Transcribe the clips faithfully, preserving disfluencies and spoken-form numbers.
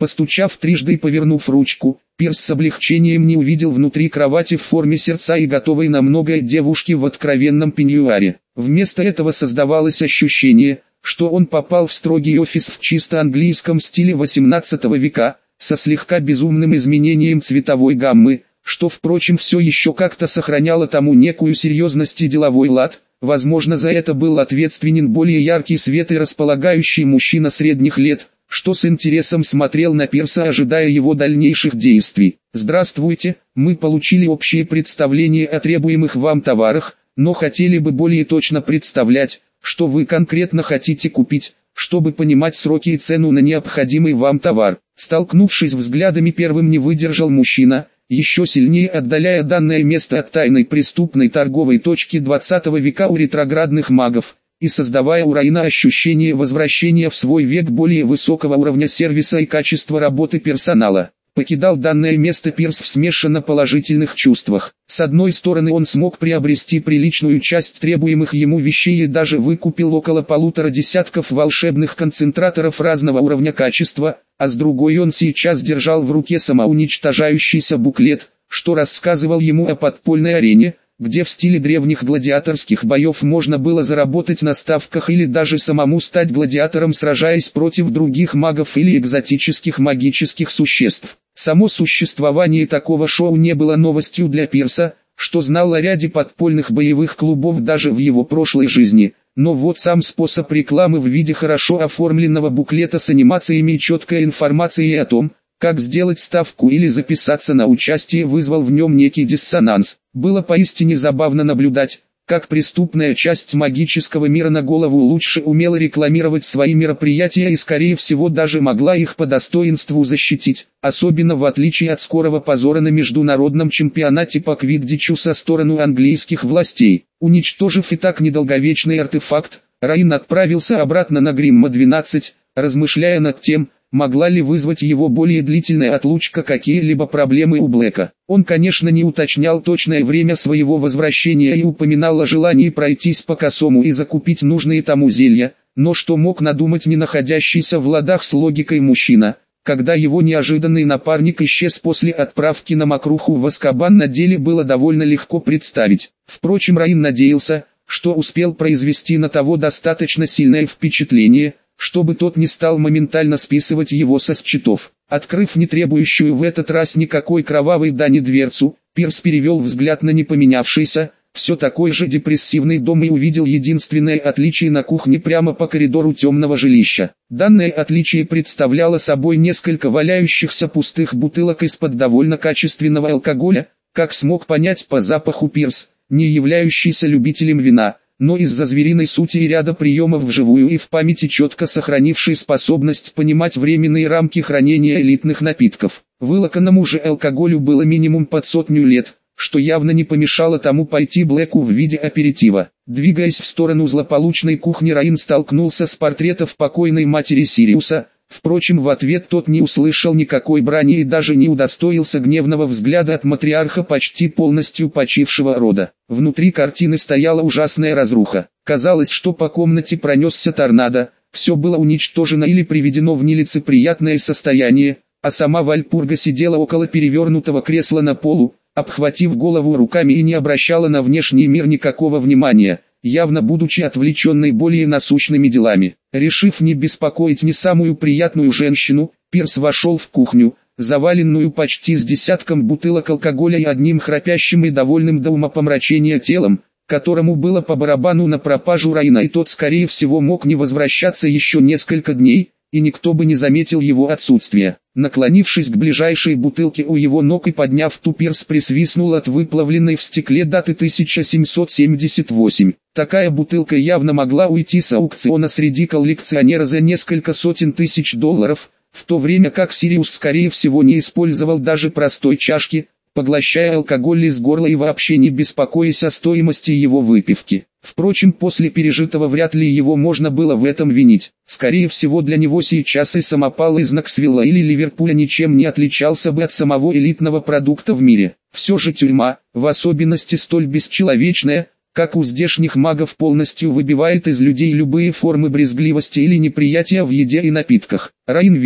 Постучав трижды и повернув ручку, Пирс с облегчением не увидел внутри кровати в форме сердца и готовой на многое девушки в откровенном пеньюаре. Вместо этого создавалось ощущение, что он попал в строгий офис в чисто английском стиле восемнадцатого века, со слегка безумным изменением цветовой гаммы, что, впрочем, все еще как-то сохраняло тому некую серьезность и деловой лад. Возможно, за это был ответственен более яркий свет и располагающий мужчина средних лет, что с интересом смотрел на Пирса, ожидая его дальнейших действий. «Здравствуйте, мы получили общее представление о требуемых вам товарах, но хотели бы более точно представлять, что вы конкретно хотите купить, чтобы понимать сроки и цену на необходимый вам товар». Столкнувшись взглядами, первым не выдержал мужчина, еще сильнее отдаляя данное место от тайной преступной торговой точки двадцатого века у ретроградных магов, и создавая у Раина ощущение возвращения в свой век более высокого уровня сервиса и качества работы персонала. Покидал данное место Пирс в смешанно положительных чувствах. С одной стороны, он смог приобрести приличную часть требуемых ему вещей и даже выкупил около полутора десятков волшебных концентраторов разного уровня качества, а с другой он сейчас держал в руке самоуничтожающийся буклет, что рассказывал ему о подпольной арене, где в стиле древних гладиаторских боев можно было заработать на ставках или даже самому стать гладиатором, сражаясь против других магов или экзотических магических существ. Само существование такого шоу не было новостью для Пирса, что знал о ряде подпольных боевых клубов даже в его прошлой жизни, но вот сам способ рекламы в виде хорошо оформленного буклета с анимациями и четкой информацией о том, как сделать ставку или записаться на участие, вызвал в нем некий диссонанс. Было поистине забавно наблюдать, как преступная часть магического мира на голову лучше умела рекламировать свои мероприятия и скорее всего даже могла их по достоинству защитить, особенно в отличие от скорого позора на международном чемпионате по квиддичу со стороны английских властей. Уничтожив и так недолговечный артефакт, Раин отправился обратно на Гримма двенадцать, размышляя над тем, могла ли вызвать его более длительная отлучка какие-либо проблемы у Блэка. Он, конечно, не уточнял точное время своего возвращения и упоминал о желании пройтись по косому и закупить нужные тому зелья, но что мог надумать не находящийся в ладах с логикой мужчина, когда его неожиданный напарник исчез после отправки на Мокруху в Азкабан, на деле было довольно легко представить. Впрочем, Раин надеялся, что успел произвести на того достаточно сильное впечатление, чтобы тот не стал моментально списывать его со счетов. Открыв не требующую в этот раз никакой кровавой дани дверцу, Пирс перевел взгляд на не поменявшийся, все такой же депрессивный дом и увидел единственное отличие на кухне прямо по коридору темного жилища. Данное отличие представляло собой несколько валяющихся пустых бутылок из-под довольно качественного алкоголя, как смог понять по запаху Пирс, не являющийся любителем вина, но из-за звериной сути и ряда приемов вживую и в памяти четко сохранивший способность понимать временные рамки хранения элитных напитков. Вылоканному же алкоголю было минимум под сотню лет, что явно не помешало тому пойти Блэку в виде аперитива. Двигаясь в сторону злополучной кухни, Раин столкнулся с портретом покойной матери Сириуса. Впрочем, в ответ тот не услышал никакой брани и даже не удостоился гневного взгляда от матриарха почти полностью почившего рода. Внутри картины стояла ужасная разруха. Казалось, что по комнате пронесся торнадо, все было уничтожено или приведено в нелицеприятное состояние, а сама Вальпурга сидела около перевернутого кресла на полу, обхватив голову руками и не обращала на внешний мир никакого внимания, явно будучи отвлеченной более насущными делами. Решив не беспокоить не самую приятную женщину, Пирс вошел в кухню, заваленную почти с десятком бутылок алкоголя и одним храпящим и довольным до умопомрачения телом, которому было по барабану на пропажу Раина, и тот скорее всего мог не возвращаться еще несколько дней, и никто бы не заметил его отсутствия. Наклонившись к ближайшей бутылке у его ног и подняв ту, Пирс присвистнул от выплавленной в стекле даты тысяча семьсот семьдесят восемь. Такая бутылка явно могла уйти с аукциона среди коллекционера за несколько сотен тысяч долларов, в то время как Сириус скорее всего не использовал даже простой чашки, поглощая алкоголь из горла и вообще не беспокоясь о стоимости его выпивки. Впрочем, после пережитого вряд ли его можно было в этом винить. Скорее всего, для него сейчас и самопал из Ноксвилла или Ливерпуля ничем не отличался бы от самого элитного продукта в мире. Все же тюрьма, в особенности столь бесчеловечная, как у здешних магов, полностью выбивает из людей любые формы брезгливости или неприятия в еде и напитках. Раин видел,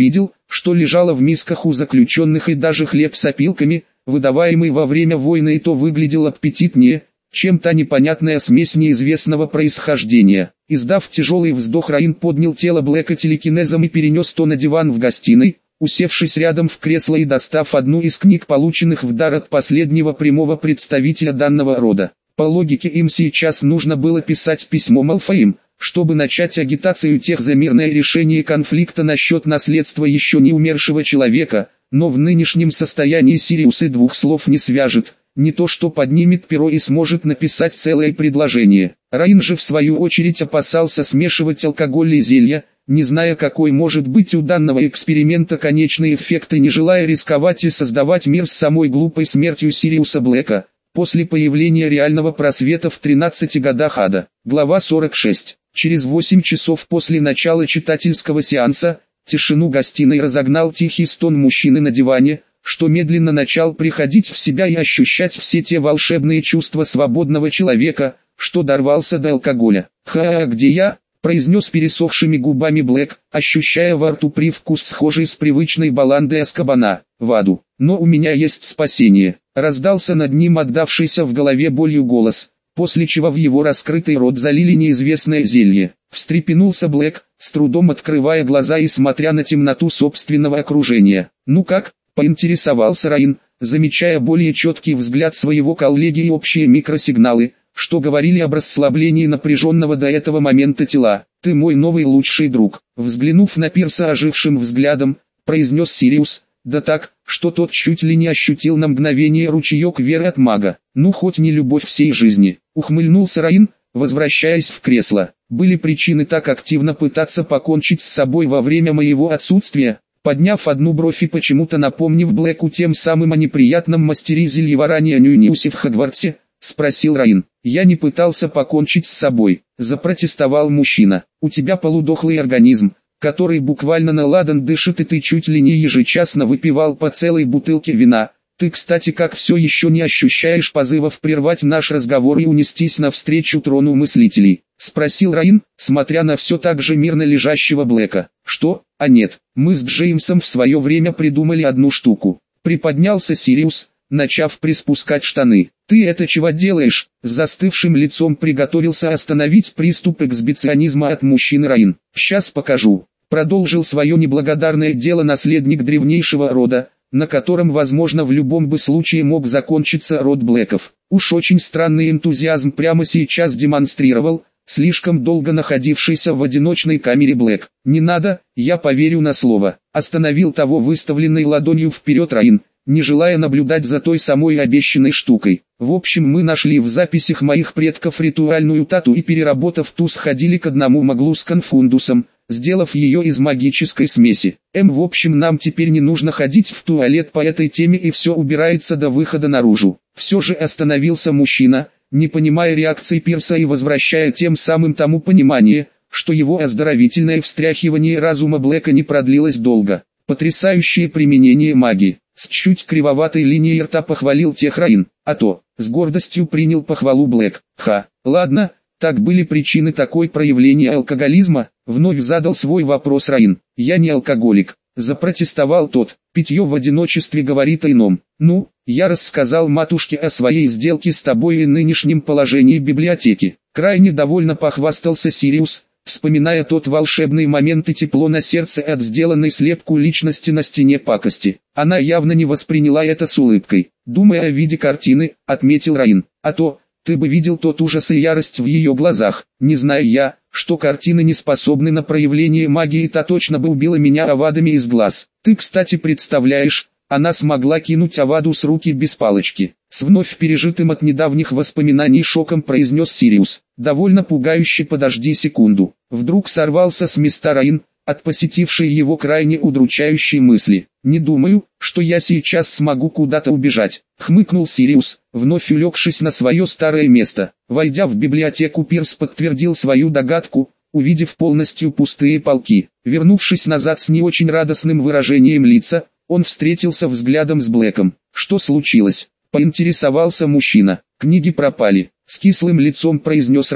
что лежало в мисках у заключенных, и даже хлеб с опилками, выдаваемый во время войны, и то выглядел аппетитнее, чем та непонятная смесь неизвестного происхождения. Издав тяжелый вздох, Раин поднял тело Блэка телекинезом и перенес то на диван в гостиной, усевшись рядом в кресло и достав одну из книг, полученных в дар от последнего прямого представителя данного рода. По логике, им сейчас нужно было писать письмо Малфоим, чтобы начать агитацию тех за мирное решение конфликта насчет наследства еще не умершего человека, но в нынешнем состоянии Сириус и двух слов не свяжет, не то что поднимет перо и сможет написать целое предложение. Раин же в свою очередь опасался смешивать алкоголь и зелья, не зная, какой может быть у данного эксперимента конечный эффект, и не желая рисковать и создавать мир с самой глупой смертью Сириуса Блэка, после появления реального просвета в тринадцати годах ада. Глава сорок шесть. Через восемь часов после начала читательского сеанса, тишину гостиной разогнал тихий стон мужчины на диване, что медленно начал приходить в себя и ощущать все те волшебные чувства свободного человека, что дорвался до алкоголя. «Ха, где я?» — произнес пересохшими губами Блэк, ощущая во рту привкус, схожий с привычной баландой Азкабана. «В аду. Но у меня есть спасение», — раздался над ним отдавшийся в голове болью голос, после чего в его раскрытый рот залили неизвестное зелье. Встрепенулся Блэк, с трудом открывая глаза и смотря на темноту собственного окружения. «Ну как?» — поинтересовался Раин, замечая более четкий взгляд своего коллеги и общие микросигналы, что говорили об расслаблении напряженного до этого момента тела. «Ты мой новый лучший друг», — взглянув на Пирса ожившим взглядом, произнес Сириус, да так, что тот чуть ли не ощутил на мгновение ручеек веры от мага. «Ну хоть не любовь всей жизни», — ухмыльнулся Раин, возвращаясь в кресло. «Были причины так активно пытаться покончить с собой во время моего отсутствия?» Подняв одну бровь и почему-то напомнив Блэку тем самым о неприятном мастере зельеварания Нюниусе в Хогвартсе, спросил Раин. «Я не пытался покончить с собой», — запротестовал мужчина. «У тебя полудохлый организм, который буквально на ладан дышит, и ты чуть ли не ежечасно выпивал по целой бутылке вина. Ты, кстати, как все еще не ощущаешь позывов прервать наш разговор и унестись навстречу трону мыслителей?» — спросил Раин, смотря на все так же мирно лежащего Блэка. «Что? А нет, мы с Джеймсом в свое время придумали одну штуку». Приподнялся Сириус, начав приспускать штаны. «Ты это чего делаешь?» С застывшим лицом приготовился остановить приступ эксбиционизма от мужчины Раин. «Сейчас покажу», — продолжил свое неблагодарное дело наследник древнейшего рода, на котором, возможно, в любом бы случае мог закончиться род Блэков. Уж очень странный энтузиазм прямо сейчас демонстрировал слишком долго находившийся в одиночной камере Блэк. «Не надо, я поверю на слово», — остановил того выставленной ладонью вперед Раин, не желая наблюдать за той самой обещанной штукой. «В общем, мы нашли в записях моих предков ритуальную тату и, переработав ту, сходили к одному маглу с конфундусом, сделав ее из магической смеси. Эм, в общем, нам теперь не нужно ходить в туалет по этой теме, и все убирается до выхода наружу». Все же остановился мужчина, не понимая реакции Пирса и возвращая тем самым тому понимание, что его оздоровительное встряхивание разума Блэка не продлилось долго. «Потрясающее применение магии», — с чуть кривоватой линией рта похвалил тех Раин. «А то», — с гордостью принял похвалу Блэк. «Ха, ладно, так были причины такой проявления алкоголизма?» — вновь задал свой вопрос Раин. «Я не алкоголик», — запротестовал тот. «Питье в одиночестве говорит о ином. Ну, я рассказал матушке о своей сделке с тобой и нынешнем положении библиотеки». Крайне довольно похвастался Сириус, вспоминая тот волшебный момент и тепло на сердце от сделанной слепку личности на стене пакости. Она явно не восприняла это с улыбкой. «Думая о виде картины», — отметил Раин. «А то, ты бы видел тот ужас и ярость в ее глазах. Не зная я, что картины не способны на проявление магии, та точно бы убила меня овадами из глаз. Ты, кстати, представляешь, она смогла кинуть оваду с руки без палочки». С вновь пережитым от недавних воспоминаний шоком произнес Сириус. «Довольно пугающе, подожди секунду». Вдруг сорвался с места Раин, от посетившей его крайне удручающей мысли. «Не думаю, что я сейчас смогу куда-то убежать», — хмыкнул Сириус, вновь улегшись на свое старое место. Войдя в библиотеку, Пирс подтвердил свою догадку, увидев полностью пустые полки. Вернувшись назад с не очень радостным выражением лица, он встретился взглядом с Блэком. «Что случилось?» — поинтересовался мужчина. «Книги пропали», — с кислым лицом произнес Раин.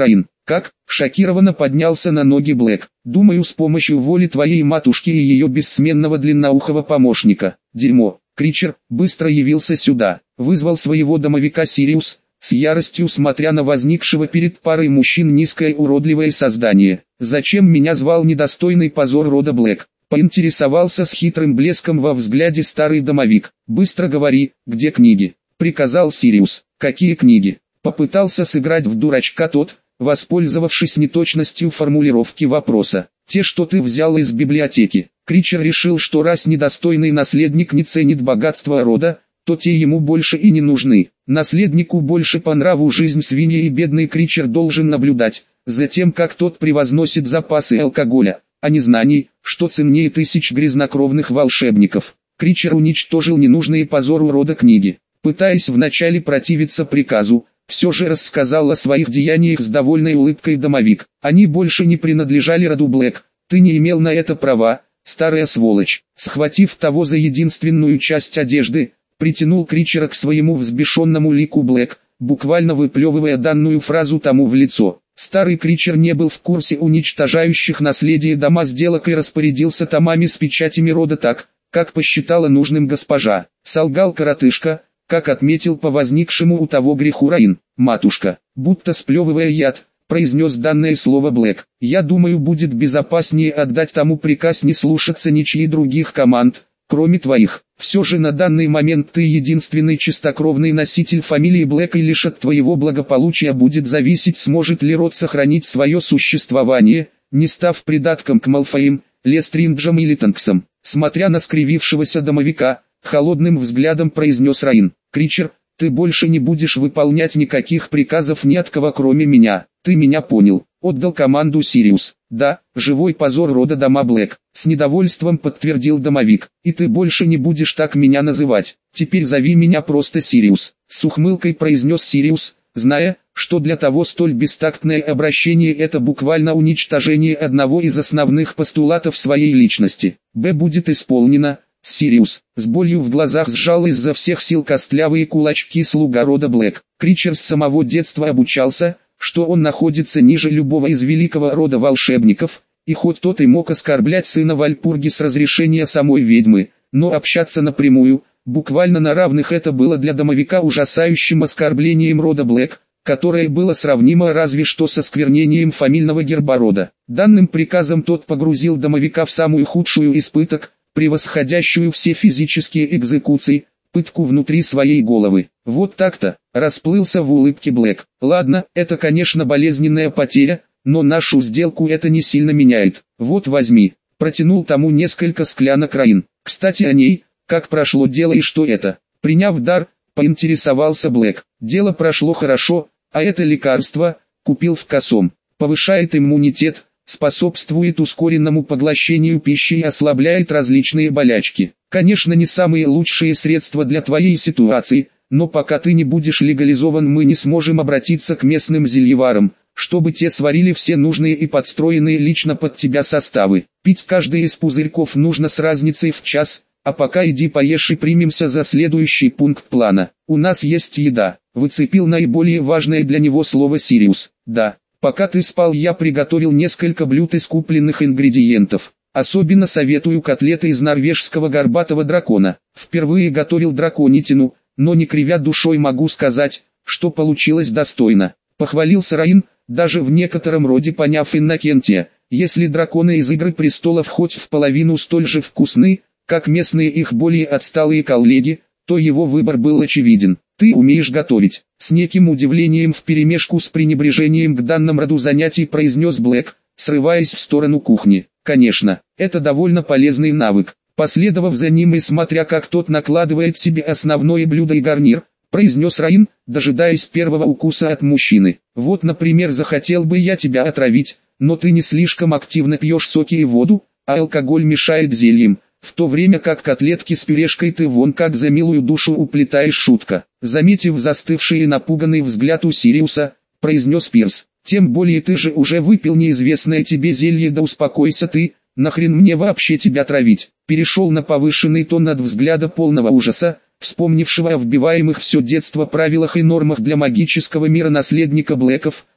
Как? Шокированно поднялся на ноги Блэк. Думаю, с помощью воли твоей матушки и ее бессменного длинноухого помощника. Дерьмо. Кричер быстро явился сюда, вызвал своего домовика Сириус, с яростью смотря на возникшего перед парой мужчин низкое уродливое создание. Зачем меня звал недостойный позор рода Блэк? Поинтересовался с хитрым блеском во взгляде старый домовик. Быстро говори, где книги? Приказал Сириус. Какие книги? Попытался сыграть в дурачка тот, воспользовавшись неточностью формулировки вопроса. Те, что ты взял из библиотеки. Кричер решил, что раз недостойный наследник не ценит богатства рода, то те ему больше и не нужны. Наследнику больше по нраву жизнь свиньи, и бедный Кричер должен наблюдать за тем, как тот превозносит запасы алкоголя, а не знаний, что ценнее тысяч грязнокровных волшебников. Кричер уничтожил ненужные позору рода книги, пытаясь вначале противиться приказу. Все же рассказал о своих деяниях с довольной улыбкой домовик. Они больше не принадлежали роду Блэк. Ты не имел на это права, старая сволочь. Схватив того за единственную часть одежды, притянул Кричера к своему взбешенному лику Блэк, буквально выплевывая данную фразу тому в лицо. Старый Кричер не был в курсе уничтожающих наследие дома сделок и распорядился томами с печатями рода так, как посчитала нужным госпожа. Солгал коротышка, как отметил по возникшему у того греху Раин. Матушка, будто сплевывая яд, произнес данное слово Блэк. Я думаю, будет безопаснее отдать тому приказ не слушаться ничьих других команд, кроме твоих. Все же на данный момент ты единственный чистокровный носитель фамилии Блэк, и лишь от твоего благополучия будет зависеть, сможет ли род сохранить свое существование, не став придатком к Малфоям, Лестринджам или Танксам. Смотря на скривившегося домовика, холодным взглядом произнес Раин. Кричер, ты больше не будешь выполнять никаких приказов ни от кого кроме меня. Ты меня понял. Отдал команду Сириус. Да, живой позор рода дома Блэк. С недовольством подтвердил домовик. И ты больше не будешь так меня называть. Теперь зови меня просто Сириус. С ухмылкой произнес Сириус, зная, что для того столь бестактное обращение это буквально уничтожение одного из основных постулатов своей личности. Б будет исполнено. Сириус, с болью в глазах сжал изо всех сил костлявые кулачки слуга рода Блэк. Кричер с самого детства обучался, что он находится ниже любого из великого рода волшебников, и хоть тот и мог оскорблять сына Вальпурги с разрешения самой ведьмы, но общаться напрямую, буквально на равных, это было для домовика ужасающим оскорблением рода Блэк, которое было сравнимо разве что со осквернением фамильного герба рода. Данным приказом тот погрузил домовика в самую худшую испыток, превосходящую все физические экзекуции, пытку внутри своей головы. Вот так-то, расплылся в улыбке Блэк. Ладно, это конечно болезненная потеря, но нашу сделку это не сильно меняет. Вот возьми, протянул тому несколько склянок Раин. Кстати о ней, как прошло дело и что это? Приняв дар, поинтересовался Блэк. Дело прошло хорошо, а это лекарство, купил в косом. Повышает иммунитет, способствует ускоренному поглощению пищи и ослабляет различные болячки. Конечно, не самые лучшие средства для твоей ситуации, но пока ты не будешь легализован, мы не сможем обратиться к местным зельеварам, чтобы те сварили все нужные и подстроенные лично под тебя составы. Пить каждый из пузырьков нужно с разницей в час, а пока иди поешь и примемся за следующий пункт плана. У нас есть еда. Выцепил наиболее важное для него слово Сириус. Да. Пока ты спал, я приготовил несколько блюд из купленных ингредиентов. Особенно советую котлеты из норвежского горбатого дракона. Впервые готовил драконитину, но не кривя душой могу сказать, что получилось достойно. Похвалился Раин, даже в некотором роде поняв Иннокентия. Если драконы из Игры Престолов хоть в половину столь же вкусны, как местные их более отсталые коллеги, то его выбор был очевиден. Ты умеешь готовить. С неким удивлением вперемешку с пренебрежением к данному роду занятий произнес Блэк, срываясь в сторону кухни. Конечно, это довольно полезный навык. Последовав за ним и смотря как тот накладывает себе основное блюдо и гарнир, произнес Раин, дожидаясь первого укуса от мужчины. Вот, например, захотел бы я тебя отравить, но ты не слишком активно пьешь соки и воду, а алкоголь мешает зельям. В то время как котлетки с пюрешкой ты вон как за милую душу уплетаешь. Шутка. Заметив застывший и напуганный взгляд у Сириуса, произнес Пирс. Тем более ты же уже выпил неизвестное тебе зелье, да успокойся ты, нахрен мне вообще тебя травить. Перешел на повышенный тон от взгляда полного ужаса, вспомнившего о вбиваемых все детство правилах и нормах для магического мира наследника Блэков,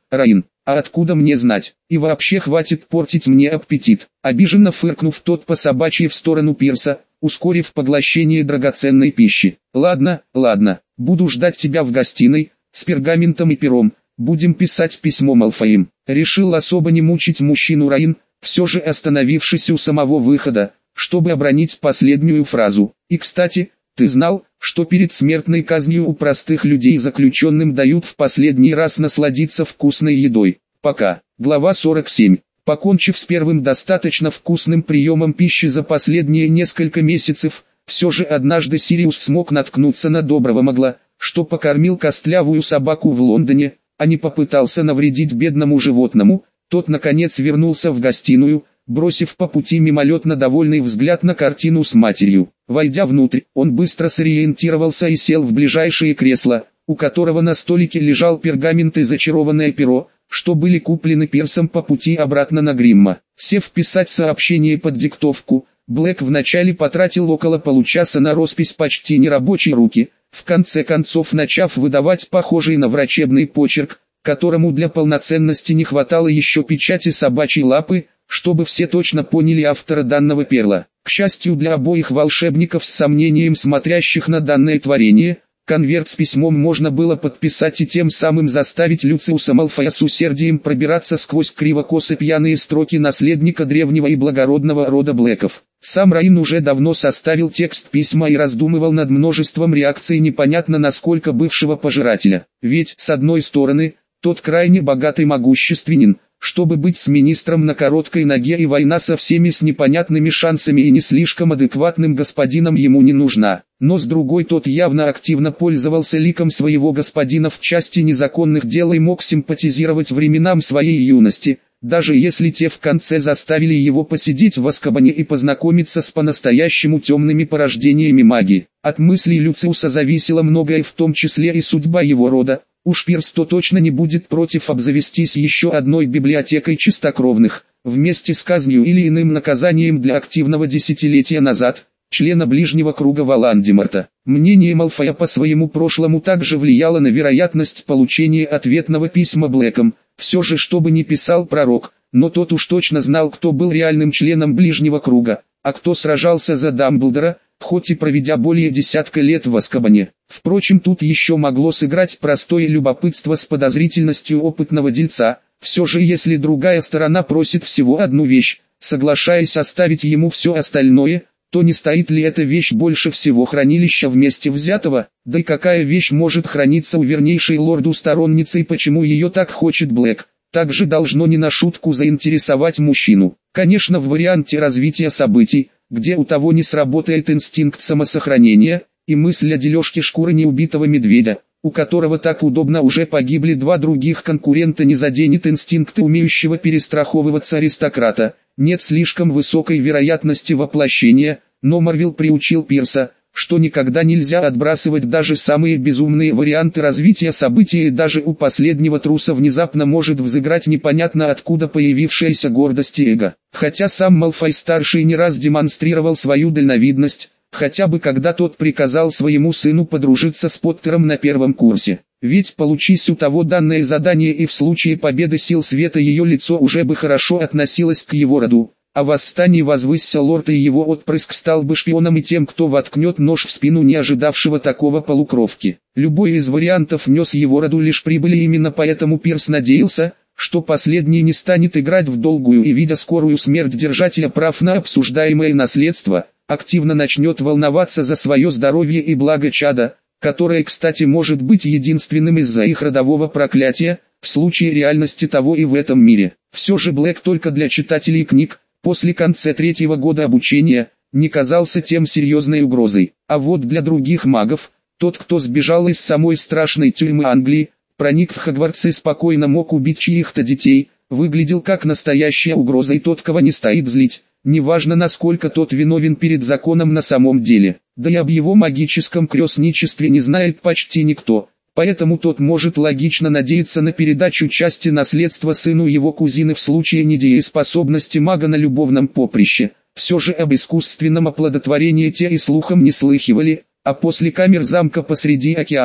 Раин, а откуда мне знать? И вообще хватит портить мне аппетит. Обиженно фыркнув, тот по собачьи в сторону пирса, ускорив поглощение драгоценной пищи. Ладно, ладно, буду ждать тебя в гостиной, с пергаментом и пером, будем писать письмо Малфоим. Решил особо не мучить мужчину Раин, все же остановившись у самого выхода, чтобы обронить последнюю фразу. И кстати, ты знал, что перед смертной казнью у простых людей заключенным дают в последний раз насладиться вкусной едой? Пока. Глава сорок семь. Покончив с первым достаточно вкусным приемом пищи за последние несколько месяцев, все же однажды Сириус смог наткнуться на доброго Магла, что покормил костлявую собаку в Лондоне, а не попытался навредить бедному животному. Тот наконец вернулся в гостиную, бросив по пути мимолетно довольный взгляд на картину с матерью. Войдя внутрь, он быстро сориентировался и сел в ближайшее кресло, у которого на столике лежал пергамент и зачарованное перо, что были куплены Пирсом по пути обратно на Гримма. Сев писать сообщение под диктовку, Блэк вначале потратил около получаса на роспись почти нерабочей руки, в конце концов начав выдавать похожий на врачебный почерк, которому для полноценности не хватало еще печати собачьей лапы, чтобы все точно поняли автора данного перла. К счастью для обоих волшебников с сомнением смотрящих на данное творение, конверт с письмом можно было подписать и тем самым заставить Люциуса Малфоя с усердием пробираться сквозь криво-косо пьяные строки наследника древнего и благородного рода Блэков. Сам Раин уже давно составил текст письма и раздумывал над множеством реакций непонятно насколько бывшего пожирателя. Ведь, с одной стороны, тот крайне богат и могущественен, чтобы быть с министром на короткой ноге, и война со всеми с непонятными шансами и не слишком адекватным господином ему не нужна. Но с другой, тот явно активно пользовался ликом своего господина в части незаконных дел и мог симпатизировать временам своей юности, даже если те в конце заставили его посидеть в Азкабане и познакомиться с по-настоящему темными порождениями магии. От мыслей Люциуса зависело многое, в том числе и судьба его рода. Уж Пирс то точно не будет против обзавестись еще одной библиотекой чистокровных, вместе с казнью или иным наказанием для активного десятилетия назад, члена ближнего круга Волан-де-Морта. Мнение Малфоя по своему прошлому также влияло на вероятность получения ответного письма Блэком. Все же, что бы ни писал пророк, но тот уж точно знал, кто был реальным членом ближнего круга, а кто сражался за Дамблдора, хоть и проведя более десятка лет в Азкабане. Впрочем, тут еще могло сыграть простое любопытство с подозрительностью опытного дельца. Все же, если другая сторона просит всего одну вещь, соглашаясь оставить ему все остальное, то не стоит ли эта вещь больше всего хранилища вместе взятого? Да и какая вещь может храниться у вернейшей лорду-сторонницы и почему ее так хочет Блэк? Также должно не на шутку заинтересовать мужчину. Конечно, в варианте развития событий, где у того не сработает инстинкт самосохранения, и мысль о дележке шкуры неубитого медведя, у которого так удобно уже погибли два других конкурента, не заденет инстинкты умеющего перестраховываться аристократа. Нет слишком высокой вероятности воплощения, но Марвел приучил Пирса, что никогда нельзя отбрасывать даже самые безумные варианты развития событий, и даже у последнего труса внезапно может взыграть непонятно откуда появившаяся гордость и эго. Хотя сам Малфой-старший не раз демонстрировал свою дальновидность, хотя бы когда тот приказал своему сыну подружиться с Поттером на первом курсе. Ведь получись у того данное задание, и в случае победы сил света ее лицо уже бы хорошо относилось к его роду. О восстании возвысся лорд, и его отпрыск стал бы шпионом и тем, кто воткнет нож в спину не ожидавшего такого полукровки. Любой из вариантов нес его роду лишь прибыли, именно поэтому Пирс надеялся, что последний не станет играть в долгую и, видя скорую смерть держателя прав на обсуждаемое наследство, активно начнет волноваться за свое здоровье и благо чада, которое, кстати, может быть единственным из-за их родового проклятия, в случае реальности того и в этом мире. Все же Блэк только для читателей книг, после конца третьего года обучения, не казался тем серьезной угрозой. А вот для других магов, тот, кто сбежал из самой страшной тюрьмы Англии, проник в Хогвартс и спокойно мог убить чьих-то детей, выглядел как настоящая угроза, и тот, кого не стоит злить, неважно насколько тот виновен перед законом на самом деле. Да и об его магическом крестничестве не знает почти никто. Поэтому тот может логично надеяться на передачу части наследства сыну его кузины в случае недееспособности мага на любовном поприще. Все же об искусственном оплодотворении те и слухом не слыхивали, а после камер замка посреди океана,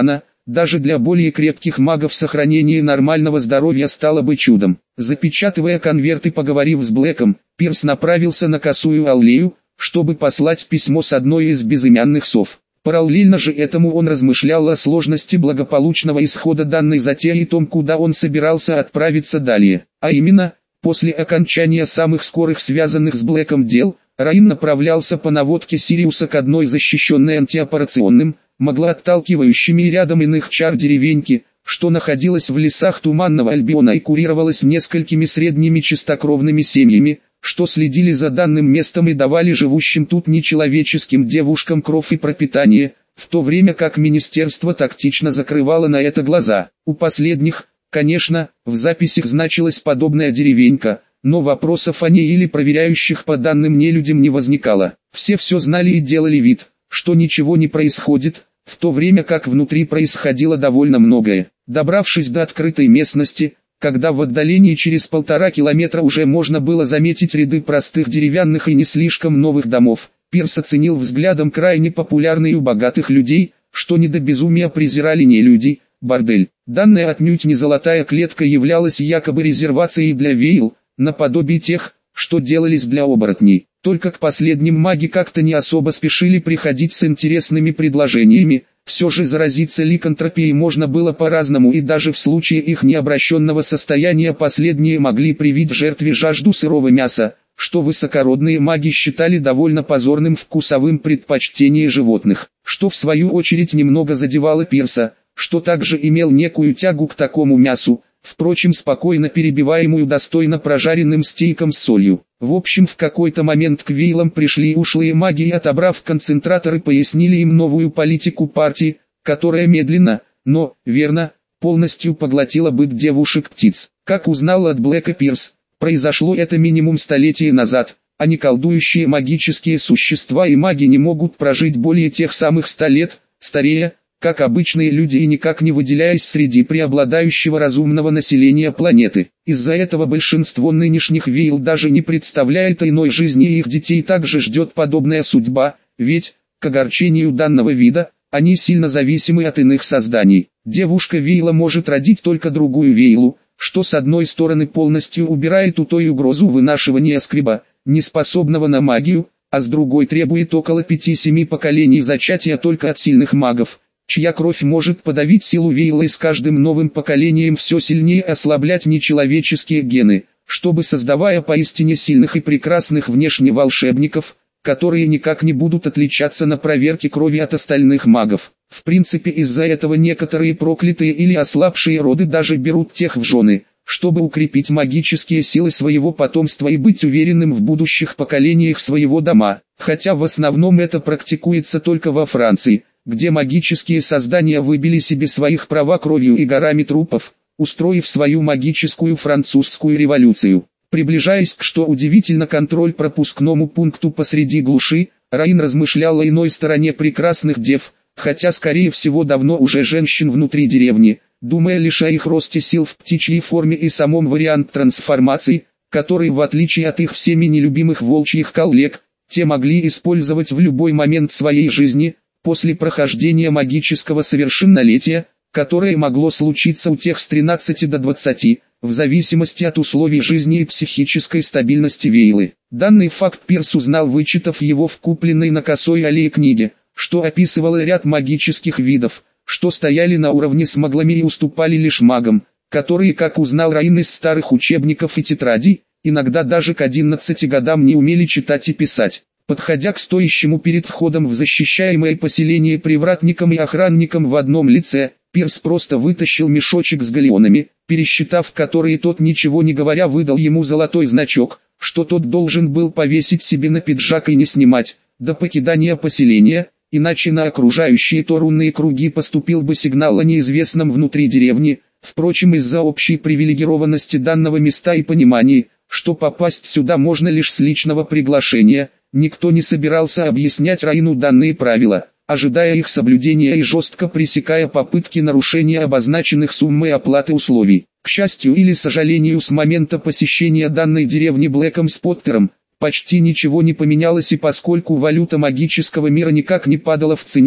даже для более крепких магов сохранение нормального здоровья стало бы чудом. Запечатывая конверт и поговорив с Блэком, Пирс направился на Косую аллею, чтобы послать письмо с одной из безымянных сов. Параллельно же этому он размышлял о сложности благополучного исхода данной затеи и том, куда он собирался отправиться далее. А именно, после окончания самых скорых связанных с Блэком дел, Раин направлялся по наводке Сириуса к одной защищенной антиоперационным, маглоотталкивающими и рядом иных чар деревеньки, что находилась в лесах Туманного Альбиона и курировалась несколькими средними чистокровными семьями, что следили за данным местом и давали живущим тут нечеловеческим девушкам кров и пропитание, в то время как министерство тактично закрывало на это глаза. У последних, конечно, в записях значилась подобная деревенька, но вопросов о ней или проверяющих по данным нелюдям не возникало. Все все знали и делали вид, что ничего не происходит, в то время как внутри происходило довольно многое. Добравшись до открытой местности, когда в отдалении через полтора километра уже можно было заметить ряды простых деревянных и не слишком новых домов, Пирс оценил взглядом крайне популярный у богатых людей, что не до безумия презирали нелюди, бордель. Данная отнюдь не золотая клетка являлась якобы резервацией для вейл, наподобие тех, что делались для оборотней. Только к последним маги как-то не особо спешили приходить с интересными предложениями. Все же заразиться ликантропией можно было по-разному, и даже в случае их необращенного состояния последние могли привить жертве жажду сырого мяса, что высокородные маги считали довольно позорным вкусовым предпочтением животных, что в свою очередь немного задевало Пирса, что также имел некую тягу к такому мясу, впрочем спокойно перебиваемую достойно прожаренным стейком с солью. В общем, в какой-то момент к вейлам пришли ушлые маги и, отобрав концентраторы, пояснили им новую политику партии, которая медленно, но, верно, полностью поглотила быт девушек-птиц. Как узнал от Блэка Пирс, произошло это минимум столетия назад, а не колдующие магические существа и маги не могут прожить более тех самых ста лет, старея, как обычные люди и никак не выделяясь среди преобладающего разумного населения планеты. Из-за этого большинство нынешних вейл даже не представляет иной жизни, и их детей также ждет подобная судьба, ведь, к огорчению данного вида, они сильно зависимы от иных созданий. Девушка вейла может родить только другую вейлу, что с одной стороны полностью убирает у той угрозу вынашивания скриба, неспособного на магию, а с другой требует около пяти-семи поколений зачатия только от сильных магов, чья кровь может подавить силу вейла и с каждым новым поколением все сильнее ослаблять нечеловеческие гены, чтобы создавая поистине сильных и прекрасных внешне волшебников, которые никак не будут отличаться на проверке крови от остальных магов. В принципе, из-за этого некоторые проклятые или ослабшие роды даже берут тех в жены, чтобы укрепить магические силы своего потомства и быть уверенным в будущих поколениях своего дома, хотя в основном это практикуется только во Франции, где магические создания выбили себе своих права кровью и горами трупов, устроив свою магическую французскую революцию. Приближаясь к, что удивительно, контроль-пропускному пункту посреди глуши, Раин размышлял о иной стороне прекрасных дев, хотя скорее всего давно уже женщин внутри деревни, думая лишь о их росте сил в птичьей форме и самом вариант трансформации, который в отличие от их всеми нелюбимых волчьих коллег, те могли использовать в любой момент своей жизни, после прохождения магического совершеннолетия, которое могло случиться у тех с тринадцати до двадцати, в зависимости от условий жизни и психической стабильности вейлы. Данный факт Пирс узнал, вычитав его в купленной на Косой аллее книге, что описывало ряд магических видов, что стояли на уровне с маглами и уступали лишь магам, которые, как узнал Раин из старых учебников и тетрадей, иногда даже к одиннадцати годам не умели читать и писать. Подходя к стоящему перед входом в защищаемое поселение привратникам и охранникам в одном лице, Пирс просто вытащил мешочек с галеонами, пересчитав которые, тот ничего не говоря выдал ему золотой значок, что тот должен был повесить себе на пиджак и не снимать, до покидания поселения, иначе на окружающие то рунные круги поступил бы сигнал о неизвестном внутри деревни. Впрочем, из-за общей привилегированности данного места и понимания, что попасть сюда можно лишь с личного приглашения, никто не собирался объяснять Раину данные правила, ожидая их соблюдения и жестко пресекая попытки нарушения обозначенных суммой оплаты условий. К счастью или сожалению, с момента посещения данной деревни Блэком Споттером, почти ничего не поменялось, и поскольку валюта магического мира никак не падала в цене,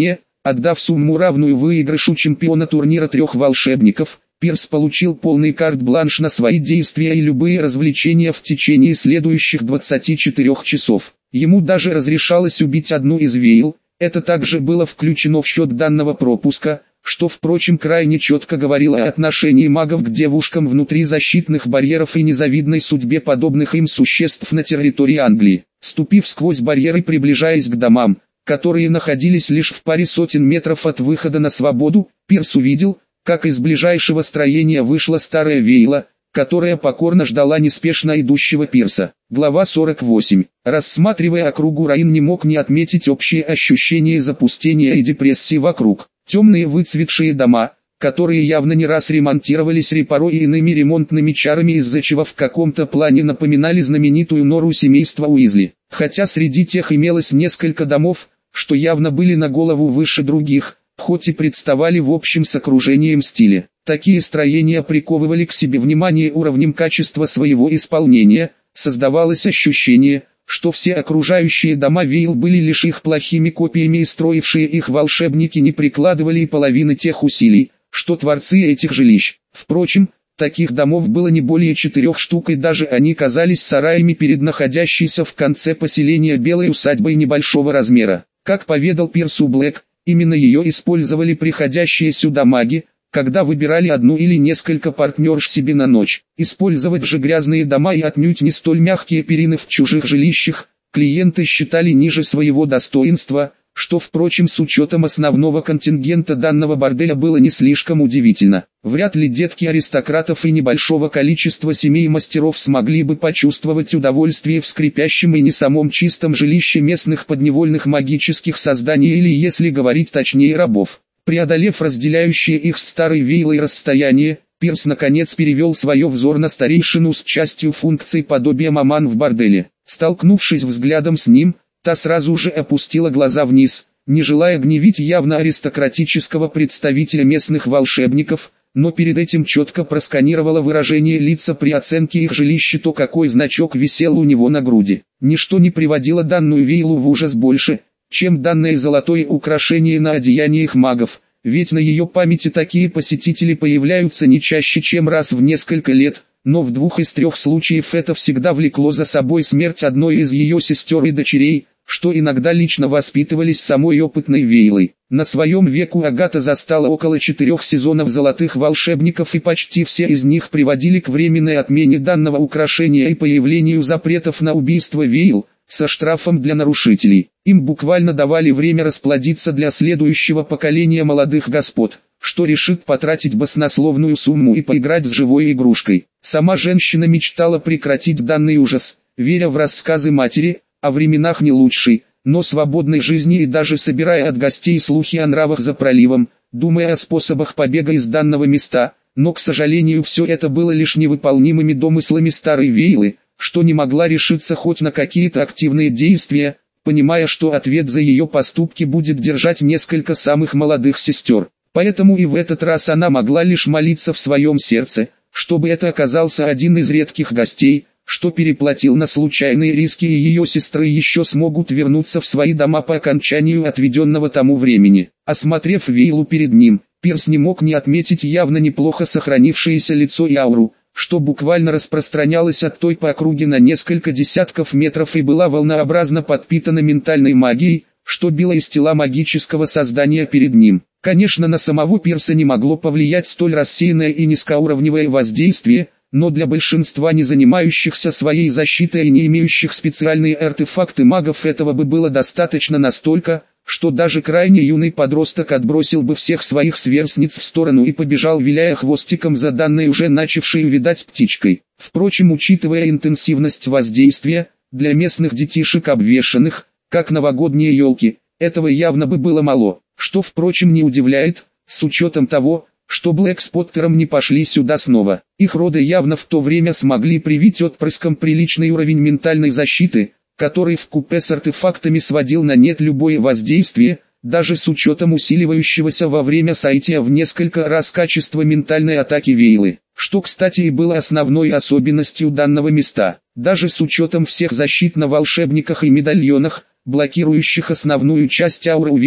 Отдав сумму равную выигрышу чемпиона турнира трех волшебников, Пирс получил полный карт-бланш на свои действия и любые развлечения в течение следующих двадцати четырёх часов. Ему даже разрешалось убить одну из вейл, это также было включено в счет данного пропуска, что впрочем крайне четко говорило о отношении магов к девушкам внутри защитных барьеров и незавидной судьбе подобных им существ на территории Англии. Ступив сквозь барьеры, приближаясь к домам, которые находились лишь в паре сотен метров от выхода на свободу, Пирс увидел, как из ближайшего строения вышла старая вейла, которая покорно ждала неспешно идущего Пирса. Глава сорок восемь. Рассматривая округу, Раин не мог не отметить общее ощущение запустения и депрессии вокруг. Темные выцветшие дома, которые явно не раз ремонтировались репаро и иными ремонтными чарами, из-за чего в каком-то плане напоминали знаменитую нору семейства Уизли. Хотя среди тех имелось несколько домов, что явно были на голову выше других, хоть и представали в общем с окружением стиле. Такие строения приковывали к себе внимание уровнем качества своего исполнения, создавалось ощущение, что все окружающие дома вейл были лишь их плохими копиями, и строившие их волшебники не прикладывали и половины тех усилий, что творцы этих жилищ. Впрочем, таких домов было не более четырех штук, и даже они казались сараями перед находящейся в конце поселения белой усадьбой небольшого размера. Как поведал Пирсу Блэк, именно ее использовали приходящие сюда маги, когда выбирали одну или несколько партнерш себе на ночь. Использовать же грязные дома и отнюдь не столь мягкие перины в чужих жилищах, клиенты считали ниже своего достоинства, что, впрочем, с учетом основного контингента данного борделя было не слишком удивительно. Вряд ли детки аристократов и небольшого количества семей мастеров смогли бы почувствовать удовольствие в скрипящем и не самом чистом жилище местных подневольных магических созданий, или, если говорить точнее, рабов. Преодолев разделяющие их с старой вейлой расстояние, Пирс наконец перевел свое взор на старейшину с частью функций подобия маман в борделе. Столкнувшись взглядом с ним, та сразу же опустила глаза вниз, не желая гневить явно аристократического представителя местных волшебников, но перед этим четко просканировала выражение лица при оценке их жилища, то какой значок висел у него на груди. Ничто не приводило данную вейлу в ужас больше, чем данное золотое украшение на одеяниях магов, ведь на ее памяти такие посетители появляются не чаще, чем раз в несколько лет, но в двух из трех случаев это всегда влекло за собой смерть одной из ее сестер и дочерей, что иногда лично воспитывались самой опытной вейлой. На своем веку Агата застала около четырех сезонов золотых волшебников, и почти все из них приводили к временной отмене данного украшения и появлению запретов на убийство вейл, со штрафом для нарушителей. Им буквально давали время расплодиться для следующего поколения молодых господ, что решит потратить баснословную сумму и поиграть с живой игрушкой. Сама женщина мечтала прекратить данный ужас, веря в рассказы матери, о временах не лучшей, но свободной жизни, и даже собирая от гостей слухи о нравах за проливом, думая о способах побега из данного места, но, к сожалению, все это было лишь невыполнимыми домыслами старой вейлы, что не могла решиться хоть на какие-то активные действия, понимая, что ответ за ее поступки будет держать несколько самых молодых сестер. Поэтому и в этот раз она могла лишь молиться в своем сердце, чтобы это оказался один из редких гостей, что переплатил на случайные риски, и ее сестры еще смогут вернуться в свои дома по окончанию отведенного тому времени. Осмотрев вейлу перед ним, Пирс не мог не отметить явно неплохо сохранившееся лицо и ауру, что буквально распространялось от той по округе на несколько десятков метров и была волнообразно подпитана ментальной магией, что било из тела магического создания перед ним. Конечно, на самого Пирса не могло повлиять столь рассеянное и низкоуровневое воздействие, но для большинства не занимающихся своей защитой и не имеющих специальные артефакты магов этого бы было достаточно настолько, что даже крайне юный подросток отбросил бы всех своих сверстниц в сторону и побежал, виляя хвостиком за данной уже начавшей увядать птичкой. Впрочем, учитывая интенсивность воздействия, для местных детишек, обвешанных, как новогодние елки, этого явно бы было мало, что, впрочем, не удивляет, с учетом того, что Блэк с Поттером не пошли сюда снова. Их роды явно в то время смогли привить отпрыском приличный уровень ментальной защиты, который вкупе с артефактами сводил на нет любое воздействие, даже с учетом усиливающегося во время соития в несколько раз качества ментальной атаки вейлы, что, кстати, и было основной особенностью данного места. Даже с учетом всех защит на волшебниках и медальонах, блокирующих основную часть ауры у вейл,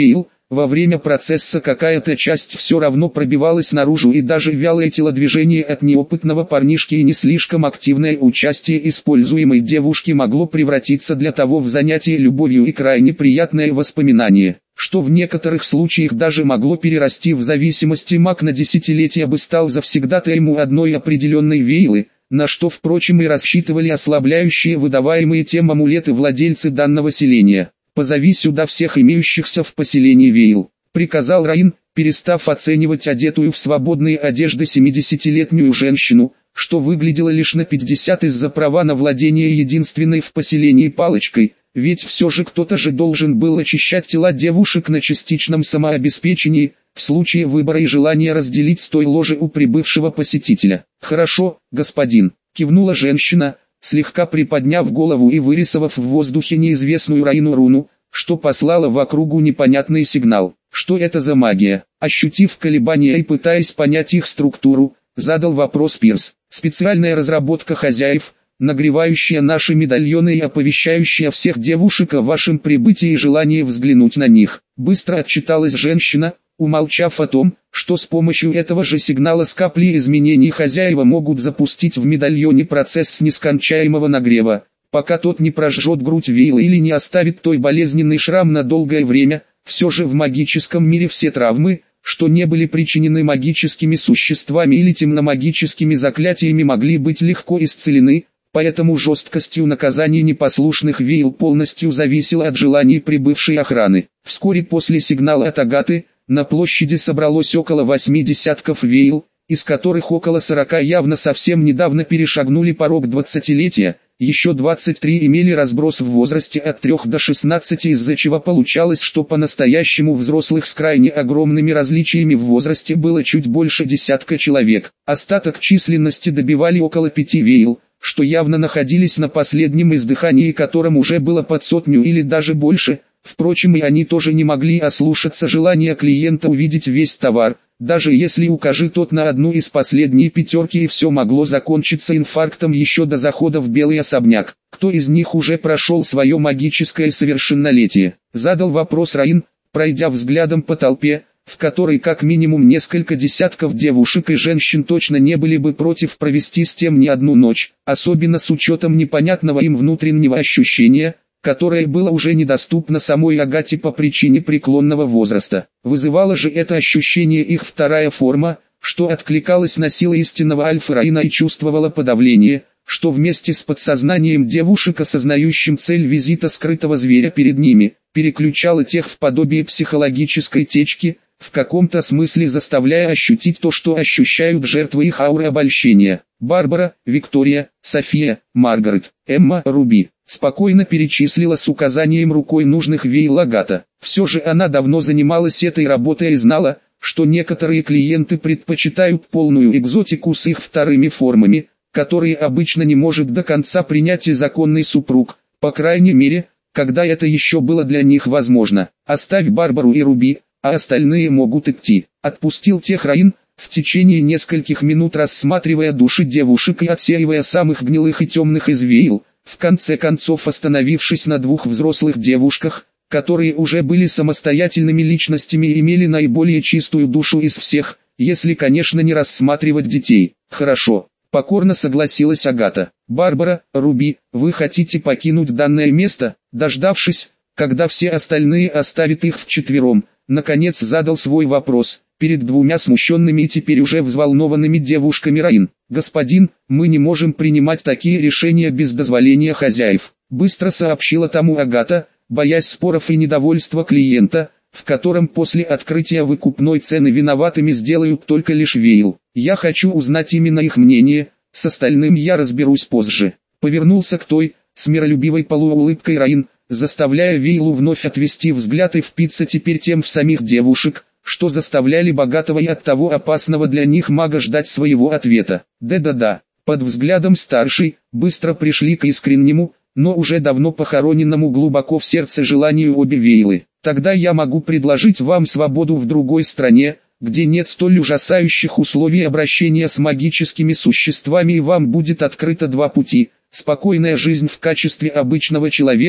во время процесса какая-то часть все равно пробивалась наружу, и даже вялое телодвижение от неопытного парнишки и не слишком активное участие используемой девушки могло превратиться для того в занятие любовью и крайне приятное воспоминание, что в некоторых случаях даже могло перерасти в зависимости. Маг на десятилетия бы стал завсегдатаем у одной определенной вейлы, на что, впрочем, и рассчитывали ослабляющие выдаваемые тем амулеты владельцы данного селения. «Позови сюда всех имеющихся в поселении вейл», — приказал Раин, перестав оценивать одетую в свободные одежды семидесятилетнюю женщину, что выглядело лишь на пятьдесят из-за права на владение единственной в поселении палочкой, ведь все же кто-то же должен был очищать тела девушек на частичном самообеспечении, в случае выбора и желания разделить с той ложи у прибывшего посетителя. «Хорошо, господин», — кивнула женщина, слегка приподняв голову и вырисовав в воздухе неизвестную Раину руну, что послало в округу непонятный сигнал. Что это за магия? Ощутив колебания и пытаясь понять их структуру, задал вопрос Пирс. Специальная разработка хозяев, нагревающая наши медальоны и оповещающая всех девушек о вашем прибытии и желании взглянуть на них. Быстро отчиталась женщина, умолчав о том, что с помощью этого же сигнала с капли изменений хозяева могут запустить в медальоне процесс нескончаемого нагрева, пока тот не прожжет грудь вейлы или не оставит той болезненный шрам на долгое время. Все же в магическом мире все травмы, что не были причинены магическими существами или темномагическими заклятиями, могли быть легко исцелены, поэтому жесткостью наказаний непослушных вейл полностью зависела от желаний прибывшей охраны. Вскоре после сигнала от Агаты, на площади собралось около восьми десятков вейл, из которых около сорока явно совсем недавно перешагнули порог двадцатилетия, еще двадцать три имели разброс в возрасте от трёх до шестнадцати, из-за чего получалось, что по-настоящему взрослых с крайне огромными различиями в возрасте было чуть больше десятка человек. Остаток численности добивали около пяти вейл, что явно находились на последнем издыхании, которым уже было под сотню или даже больше. Впрочем, и они тоже не могли ослушаться желания клиента увидеть весь товар, даже если укажи тот на одну из последней пятерки, и все могло закончиться инфарктом еще до захода в Белый особняк. Кто из них уже прошел свое магическое совершеннолетие? Задал вопрос Раин, пройдя взглядом по толпе, в которой как минимум несколько десятков девушек и женщин точно не были бы против провести с тем не одну ночь, особенно с учетом непонятного им внутреннего ощущения, которое было уже недоступно самой Агате по причине преклонного возраста. Вызывало же это ощущение их вторая форма, что откликалась на силы истинного Альфа Раина и чувствовала подавление, что вместе с подсознанием девушек, осознающим цель визита скрытого зверя перед ними, переключало тех в подобие психологической течки, в каком-то смысле заставляя ощутить то, что ощущают жертвы их ауры обольщения. Барбара, Виктория, София, Маргарет, Эмма, Руби. Спокойно перечислила с указанием рукой нужных вейл Агата. Все же она давно занималась этой работой и знала, что некоторые клиенты предпочитают полную экзотику с их вторыми формами, которые обычно не может до конца принять и законный супруг, по крайней мере, когда это еще было для них возможно. Оставь Барбару и Руби, а остальные могут идти. Отпустил тех Раин, в течение нескольких минут рассматривая души девушек и отсеивая самых гнилых и темных из вейл, в конце концов остановившись на двух взрослых девушках, которые уже были самостоятельными личностями и имели наиболее чистую душу из всех, если, конечно, не рассматривать детей. «Хорошо», — покорно согласилась Агата. «Барбара, Руби, вы хотите покинуть данное место?» Дождавшись, когда все остальные оставят их вчетвером, наконец задал свой вопрос, перед двумя смущенными и теперь уже взволнованными девушками Раин. «Господин, мы не можем принимать такие решения без дозволения хозяев», — быстро сообщила тому Агата, боясь споров и недовольства клиента, в котором после открытия выкупной цены виноватыми сделают только лишь вейл. «Я хочу узнать именно их мнение, с остальным я разберусь позже». Повернулся к той, с миролюбивой полуулыбкой Раин, заставляя вейлу вновь отвести взгляд и впиться теперь тем в самих девушек, что заставляли богатого и оттого опасного для них мага ждать своего ответа. Да-да-да, под взглядом старшей, быстро пришли к искреннему, но уже давно похороненному глубоко в сердце желанию обе вейлы. Тогда я могу предложить вам свободу в другой стране, где нет столь ужасающих условий обращения с магическими существами, и вам будет открыто два пути: спокойная жизнь в качестве обычного человека,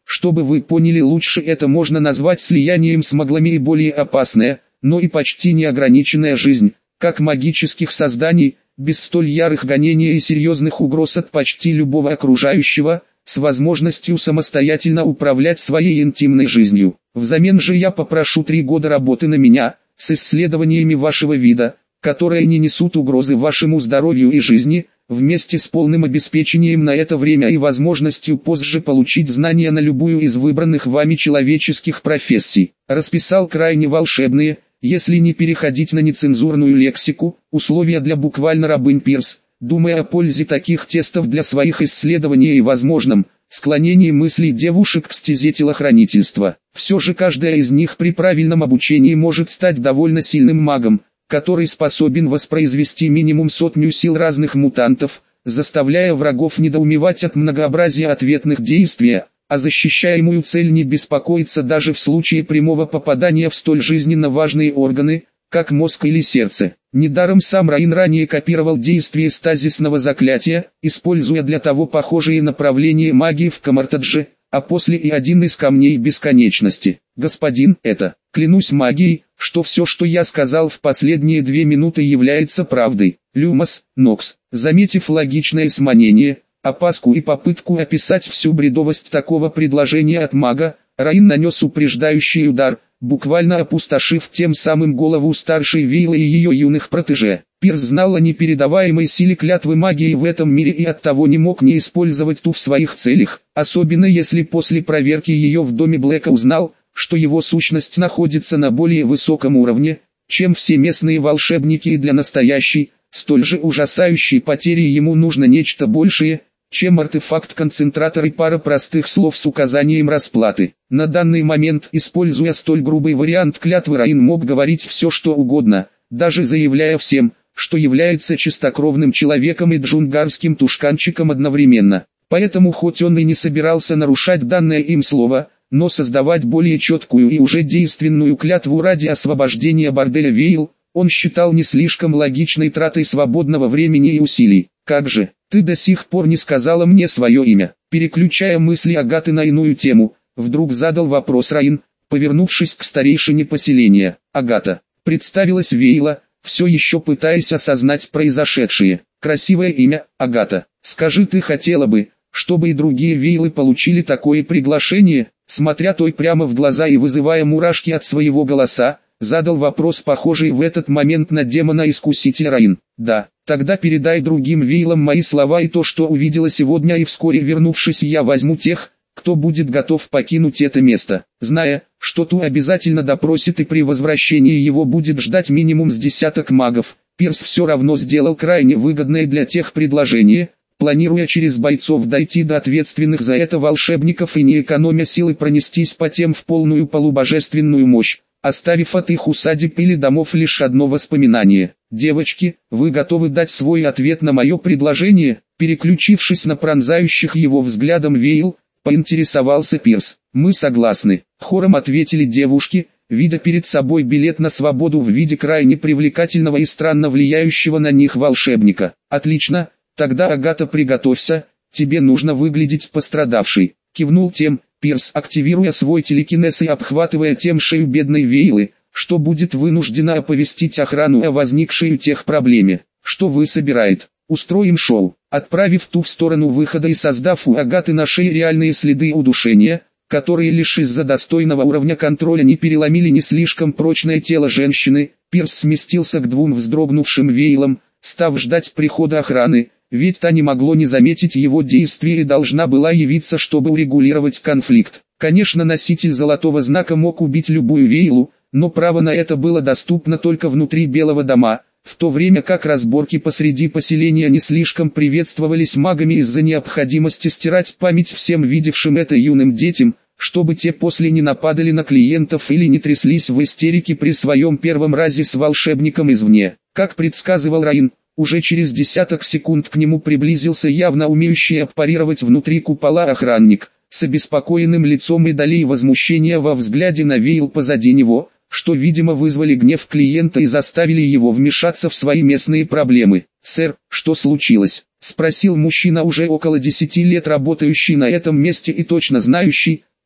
Чтобы вы поняли лучше, это можно назвать слиянием с маглами и более опасная, но и почти неограниченная жизнь, как магических созданий, без столь ярых гонений и серьезных угроз от почти любого окружающего, с возможностью самостоятельно управлять своей интимной жизнью. Взамен же я попрошу три года работы на меня, с исследованиями вашего вида, которые не несут угрозы вашему здоровью и жизни, вместе с полным обеспечением на это время и возможностью позже получить знания на любую из выбранных вами человеческих профессий. Расписал крайне волшебные, если не переходить на нецензурную лексику, условия для буквально рабынь Пирс, думая о пользе таких тестов для своих исследований и возможном склонении мыслей девушек к стезе телохранительства. Все же каждая из них при правильном обучении может стать довольно сильным магом, который способен воспроизвести минимум сотню сил разных мутантов, заставляя врагов недоумевать от многообразия ответных действий, а защищаемую цель не беспокоиться даже в случае прямого попадания в столь жизненно важные органы, как мозг или сердце. Недаром сам Раин ранее копировал действие стазисного заклятия, используя для того похожие направления магии в Камартадже, а после и один из камней бесконечности. Господин, это, клянусь магией, что все, что я сказал в последние две минуты, является правдой. Люмос, Нокс, заметив логичное сманение, опаску и попытку описать всю бредовость такого предложения от мага, Раин нанес упреждающий удар, буквально опустошив тем самым голову старшей Вейлы и ее юных протеже. Пирс знал о непередаваемой силе клятвы магии в этом мире и оттого не мог не использовать ту в своих целях, особенно если после проверки ее в доме Блэка узнал, что его сущность находится на более высоком уровне, чем все местные волшебники, и для настоящей, столь же ужасающей потери ему нужно нечто большее, чем артефакт-концентратор и пара простых слов с указанием расплаты. На данный момент, используя столь грубый вариант клятвы, Раин мог говорить все что угодно, даже заявляя всем, что является чистокровным человеком и джунгарским тушканчиком одновременно. Поэтому хоть он и не собирался нарушать данное им слово, но создавать более четкую и уже действенную клятву ради освобождения борделя Вейл, он считал не слишком логичной тратой свободного времени и усилий. «Как же, ты до сих пор не сказала мне свое имя?» Переключая мысли Агаты на иную тему, вдруг задал вопрос Раин, повернувшись к старейшине поселения. «Агата», представилась Вейла, все еще пытаясь осознать произошедшее. «Красивое имя, Агата. Скажи, ты хотела бы, чтобы и другие Вейлы получили такое приглашение?» Смотря той прямо в глаза и вызывая мурашки от своего голоса, задал вопрос, похожий в этот момент на демона-искусителя Раин. «Да, тогда передай другим Вейлам мои слова и то, что увидела сегодня, и вскоре вернувшись я возьму тех, кто будет готов покинуть это место, зная, что ту обязательно допросит и при возвращении его будет ждать минимум с десяток магов». Пирс все равно сделал крайне выгодное для тех предложение, планируя через бойцов дойти до ответственных за это волшебников и не экономя силы пронестись по тем в полную полубожественную мощь, оставив от их усадеб или домов лишь одно воспоминание. «Девочки, вы готовы дать свой ответ на мое предложение?» Переключившись на пронзающих его взглядом Вейл, поинтересовался Пирс. «Мы согласны», — хором ответили девушки, видя перед собой билет на свободу в виде крайне привлекательного и странно влияющего на них волшебника. «Отлично, тогда, Агата, приготовься, тебе нужно выглядеть пострадавшей», — кивнул тем, Пирс, активируя свой телекинез и обхватывая тем шею бедной Вейлы, что будет вынуждена оповестить охрану о возникшей у тех проблеме. «Что вы собирает? Устроим шоу». Отправив ту в сторону выхода и создав у Агаты на шее реальные следы удушения, которые лишь из-за достойного уровня контроля не переломили не слишком прочное тело женщины, Пирс сместился к двум вздрогнувшим Вейлам, став ждать прихода охраны, ведь та не могло не заметить его действия и должна была явиться, чтобы урегулировать конфликт. Конечно, носитель золотого знака мог убить любую Вейлу, но право на это было доступно только внутри Белого дома, в то время как разборки посреди поселения не слишком приветствовались магами из-за необходимости стирать память всем видевшим это юным детям, чтобы те после не нападали на клиентов или не тряслись в истерике при своем первом разе с волшебником извне. Как предсказывал Раин, уже через десяток секунд к нему приблизился явно умеющий аппарировать внутри купола охранник, с обеспокоенным лицом и долей возмущения во взгляде на Вейл позади него, что, видимо, вызвали гнев клиента и заставили его вмешаться в свои местные проблемы. «Сэр, что случилось?» — спросил мужчина, уже около десяти лет работающий на этом месте и точно знающий,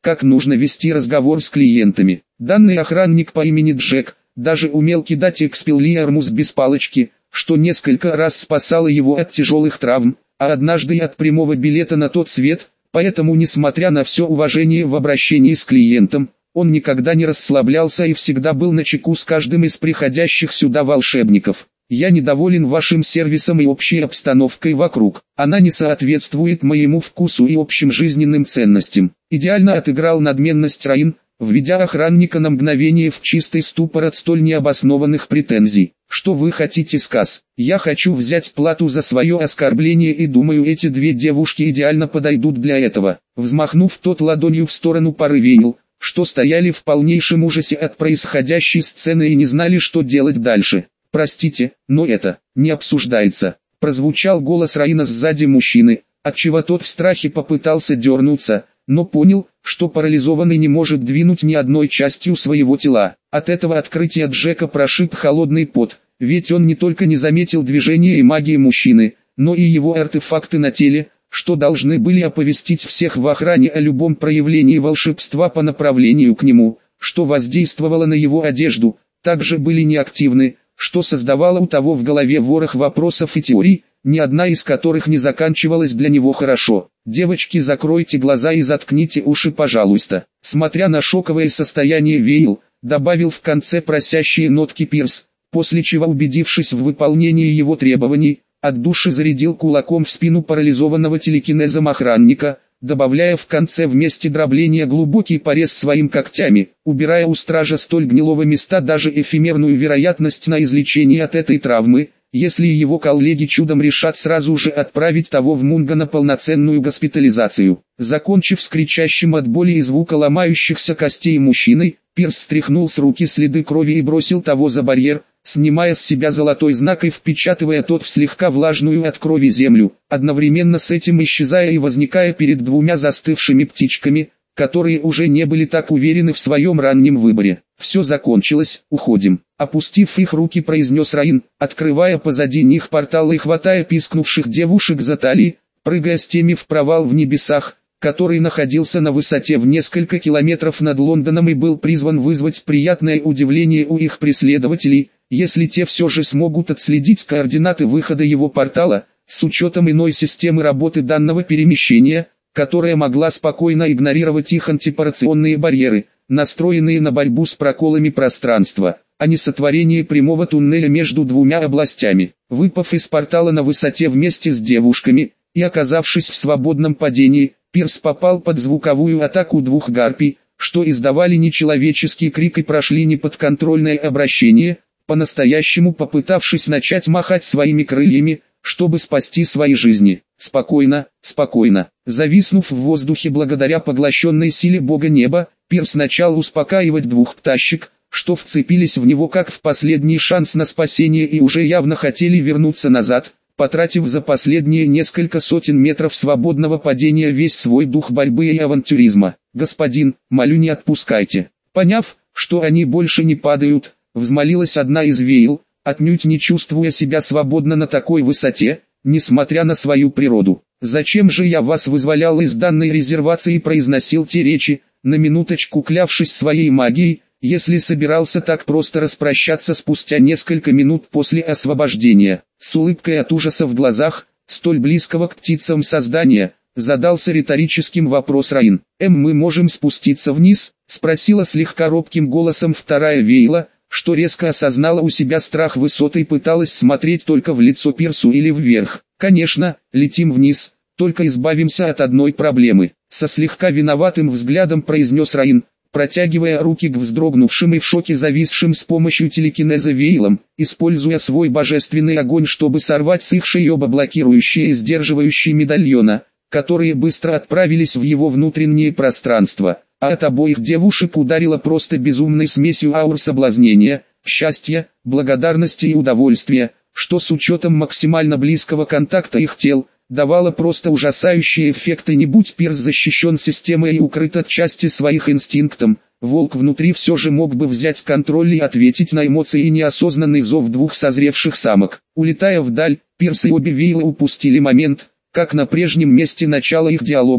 как нужно вести разговор с клиентами. Данный охранник по имени Джек даже умел кидать экспеллиармус без палочки, что несколько раз спасало его от тяжелых травм, а однажды и от прямого билета на тот свет, поэтому, несмотря на все уважение в обращении с клиентом, он никогда не расслаблялся и всегда был начеку с каждым из приходящих сюда волшебников. «Я недоволен вашим сервисом и общей обстановкой вокруг. Она не соответствует моему вкусу и общим жизненным ценностям». Идеально отыграл надменность Раин, введя охранника на мгновение в чистый ступор от столь необоснованных претензий. «Что вы хотите, сказ? Я хочу взять плату за свое оскорбление и думаю, эти две девушки идеально подойдут для этого». Взмахнув тот ладонью в сторону пары Вейл, что стояли в полнейшем ужасе от происходящей сцены и не знали, что делать дальше. «Простите, но это не обсуждается», — прозвучал голос Раина сзади мужчины, отчего тот в страхе попытался дернуться, но понял, что парализованный не может двинуть ни одной частью своего тела. От этого открытия Джека прошиб холодный пот, ведь он не только не заметил движения и магии мужчины, но и его артефакты на теле, что должны были оповестить всех в охране о любом проявлении волшебства по направлению к нему, что воздействовало на его одежду, также были неактивны, что создавало у того в голове ворох вопросов и теорий, ни одна из которых не заканчивалась для него хорошо. «Девочки, закройте глаза и заткните уши, пожалуйста». Смотря на шоковое состояние Вейл, добавил в конце просящие нотки Пирс, после чего, убедившись в выполнении его требований, от души зарядил кулаком в спину парализованного телекинезом охранника, добавляя в конце вместе дробления глубокий порез своим когтями, убирая у стража столь гнилого места даже эфемерную вероятность на излечение от этой травмы, если его коллеги чудом решат сразу же отправить того в Мунго на полноценную госпитализацию. Закончив с кричащим от боли и звука ломающихся костей мужчиной, Пирс стряхнул с руки следы крови и бросил того за барьер, снимая с себя золотой знак и впечатывая тот в слегка влажную от крови землю, одновременно с этим исчезая и возникая перед двумя застывшими птичками, которые уже не были так уверены в своем раннем выборе. «Все закончилось, уходим», — опустив их руки, произнес Раин, открывая позади них портал и хватая пискнувших девушек за талии, прыгая с теми в провал в небесах, который находился на высоте в несколько километров над Лондоном и был призван вызвать приятное удивление у их преследователей, если те все же смогут отследить координаты выхода его портала, с учетом иной системы работы данного перемещения, которая могла спокойно игнорировать их антипарационные барьеры, настроенные на борьбу с проколами пространства, а не сотворение прямого туннеля между двумя областями. Выпав из портала на высоте вместе с девушками, и оказавшись в свободном падении, Пирс попал под звуковую атаку двух гарпий, что издавали нечеловеческий крик и прошли неподконтрольное обращение, по-настоящему попытавшись начать махать своими крыльями, чтобы спасти свои жизни. Спокойно, спокойно. Зависнув в воздухе благодаря поглощенной силе бога неба, Пирс начал успокаивать двух птащек, что вцепились в него как в последний шанс на спасение и уже явно хотели вернуться назад, потратив за последние несколько сотен метров свободного падения весь свой дух борьбы и авантюризма. «Господин, молю, не отпускайте». Поняв, что они больше не падают, взмолилась одна из Вейл, отнюдь не чувствуя себя свободно на такой высоте, несмотря на свою природу. «Зачем же я вас вызволял из данной резервации?» — произносил те речи, на минуточку клявшись своей магией, если собирался так просто распрощаться спустя несколько минут после освобождения. С улыбкой от ужаса в глазах, столь близкого к птицам создания, задался риторическим вопрос Раин. «Эм, мы можем спуститься вниз?» — спросила слегка робким голосом вторая Вейла, что резко осознала у себя страх высоты и пыталась смотреть только в лицо Пирсу или вверх. «Конечно, летим вниз, только избавимся от одной проблемы», — со слегка виноватым взглядом произнес Раин, протягивая руки к вздрогнувшим и в шоке зависшим с помощью телекинеза Вейлам, используя свой божественный огонь, чтобы сорвать с их шеи оба блокирующие и сдерживающие медальона, которые быстро отправились в его внутреннее пространство, а от обоих девушек ударило просто безумной смесью аур соблазнения, счастья, благодарности и удовольствия, что с учетом максимально близкого контакта их тел, давало просто ужасающие эффекты. Не будь Пирс защищен системой и укрыт от части своих инстинктом, волк внутри все же мог бы взять контроль и ответить на эмоции и неосознанный зов двух созревших самок. Улетая вдаль, Пирс и обе Вейлы упустили момент, как на прежнем месте начала их диалога,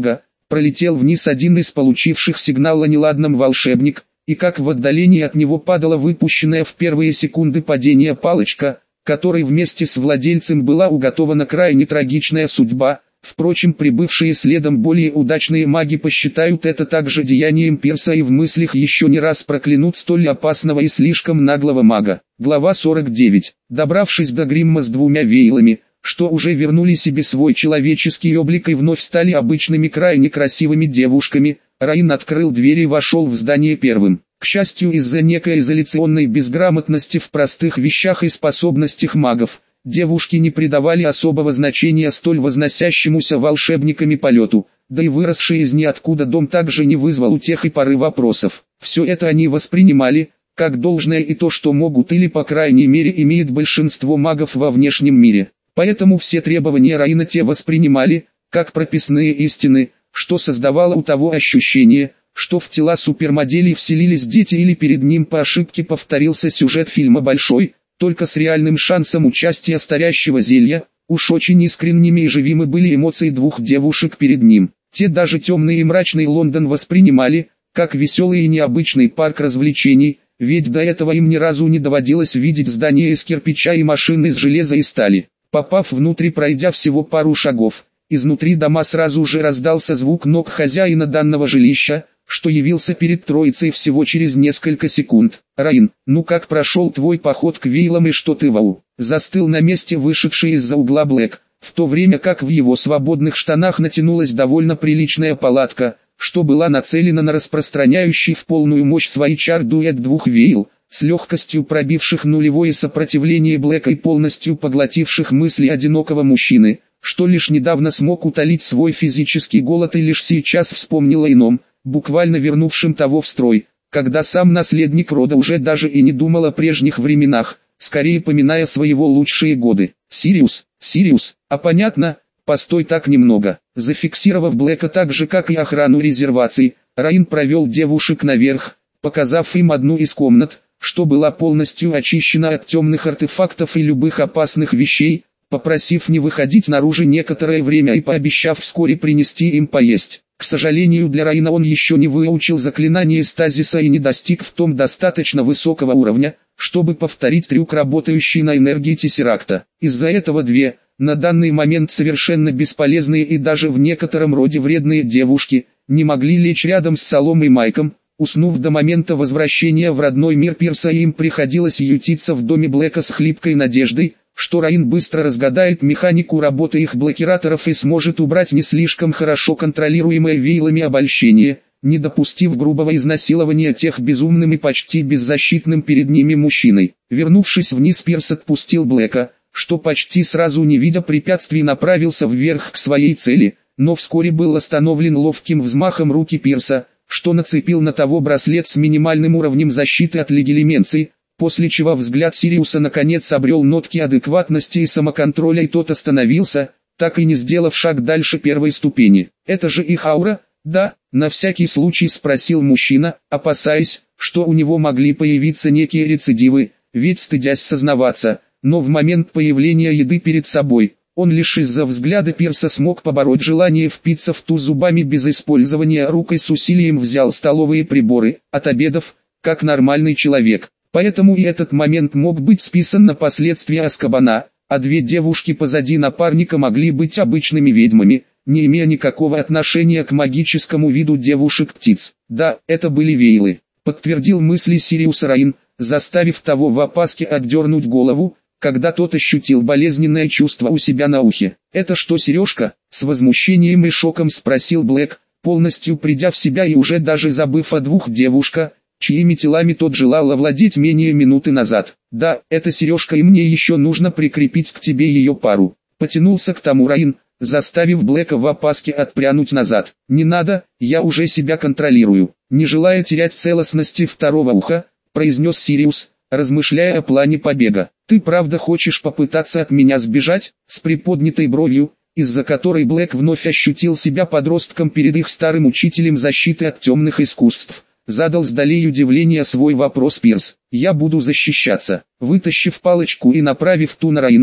Пролетел вниз один из получивших сигнал о неладном волшебник, и как в отдалении от него падала выпущенная в первые секунды падения палочка, которой вместе с владельцем была уготована крайне трагичная судьба. Впрочем, прибывшие следом более удачные маги посчитают это также деянием Пирса и в мыслях еще не раз проклянут столь опасного и слишком наглого мага. Глава сорок девять. Добравшись до Гримма с двумя вейлами, что уже вернули себе свой человеческий облик и вновь стали обычными крайне красивыми девушками, Раин открыл дверь и вошел в здание первым. К счастью, из-за некой изоляционной безграмотности в простых вещах и способностях магов, девушки не придавали особого значения столь возносящемуся волшебниками полету, да и выросший из ниоткуда дом также не вызвал у тех и поры вопросов. Все это они воспринимали как должное и то, что могут или по крайней мере имеет большинство магов во внешнем мире. Поэтому все требования Раина те воспринимали как прописные истины, что создавало у того ощущение, что в тела супермоделей вселились дети или перед ним по ошибке повторился сюжет фильма «Большой», только с реальным шансом участия старящего зелья. Уж очень искренними и живыми были эмоции двух девушек перед ним. Те даже темный и мрачный Лондон воспринимали как веселый и необычный парк развлечений, ведь до этого им ни разу не доводилось видеть здания из кирпича и машин из железа и стали. Попав внутрь, пройдя всего пару шагов, изнутри дома сразу же раздался звук ног хозяина данного жилища, что явился перед троицей всего через несколько секунд. «Раин, ну как прошел твой поход к вейлам и что ты вау?» Застыл на месте вышедший из-за угла Блэк, в то время как в его свободных штанах натянулась довольно приличная палатка, что была нацелена на распространяющий в полную мощь свои чар дуэт двух вейл, с легкостью пробивших нулевое сопротивление Блэка и полностью поглотивших мысли одинокого мужчины, что лишь недавно смог утолить свой физический голод и лишь сейчас вспомнил о ином, буквально вернувшим того в строй, когда сам наследник рода уже даже и не думал о прежних временах, скорее поминая своего лучшие годы. «Сириус, Сириус, а понятно, постой так немного». Зафиксировав Блэка так же как и охрану резерваций, Раин провел девушек наверх, показав им одну из комнат, что была полностью очищена от темных артефактов и любых опасных вещей, попросив не выходить наружу некоторое время и пообещав вскоре принести им поесть. К сожалению, для Раина он еще не выучил заклинание стазиса и не достиг в том достаточно высокого уровня, чтобы повторить трюк, работающий на энергии Тессеракта. Из-за этого две, на данный момент совершенно бесполезные и даже в некотором роде вредные девушки, не могли лечь рядом с Солом и Майком. Уснув до момента возвращения в родной мир Пирса, им приходилось ютиться в доме Блэка с хлипкой надеждой, что Раин быстро разгадает механику работы их блокираторов и сможет убрать не слишком хорошо контролируемое вейлами обольщение, не допустив грубого изнасилования тех безумным и почти беззащитным перед ними мужчиной. Вернувшись вниз, Пирс отпустил Блэка, что почти сразу, не видя препятствий, направился вверх к своей цели, но вскоре был остановлен ловким взмахом руки Пирса, что нацепил на того браслет с минимальным уровнем защиты от легилименции, после чего взгляд Сириуса наконец обрел нотки адекватности и самоконтроля, и тот остановился, так и не сделав шаг дальше первой ступени. «Это же их аура?» «Да», — на всякий случай спросил мужчина, опасаясь, что у него могли появиться некие рецидивы, ведь стыдясь сознаваться, но в момент появления еды перед собой, он лишь из-за взгляда Пирса смог побороть желание впиться в ту зубами без использования рук и с усилием взял столовые приборы, от обедов, как нормальный человек. Поэтому и этот момент мог быть списан на последствия Азкабана, а две девушки позади напарника могли быть обычными ведьмами, не имея никакого отношения к магическому виду девушек-птиц. «Да, это были вейлы», — подтвердил мысли Сириуса Раин, заставив того в опаске отдернуть голову, когда тот ощутил болезненное чувство у себя на ухе. «Это что, сережка?» — с возмущением и шоком спросил Блэк, полностью придя в себя и уже даже забыв о двух девушках, чьими телами тот желал овладеть менее минуты назад. «Да, это сережка, и мне еще нужно прикрепить к тебе ее пару». Потянулся к тому Раин, заставив Блэка в опаске отпрянуть назад. «Не надо, я уже себя контролирую». Не желая терять целостности второго уха, произнес Сириус, размышляя о плане побега. «Ты правда хочешь попытаться от меня сбежать?» С приподнятой бровью, из-за которой Блэк вновь ощутил себя подростком перед их старым учителем защиты от темных искусств, задал с долей удивления свой вопрос Пирс. «Я буду защищаться». Вытащив палочку и направив ту на Раина,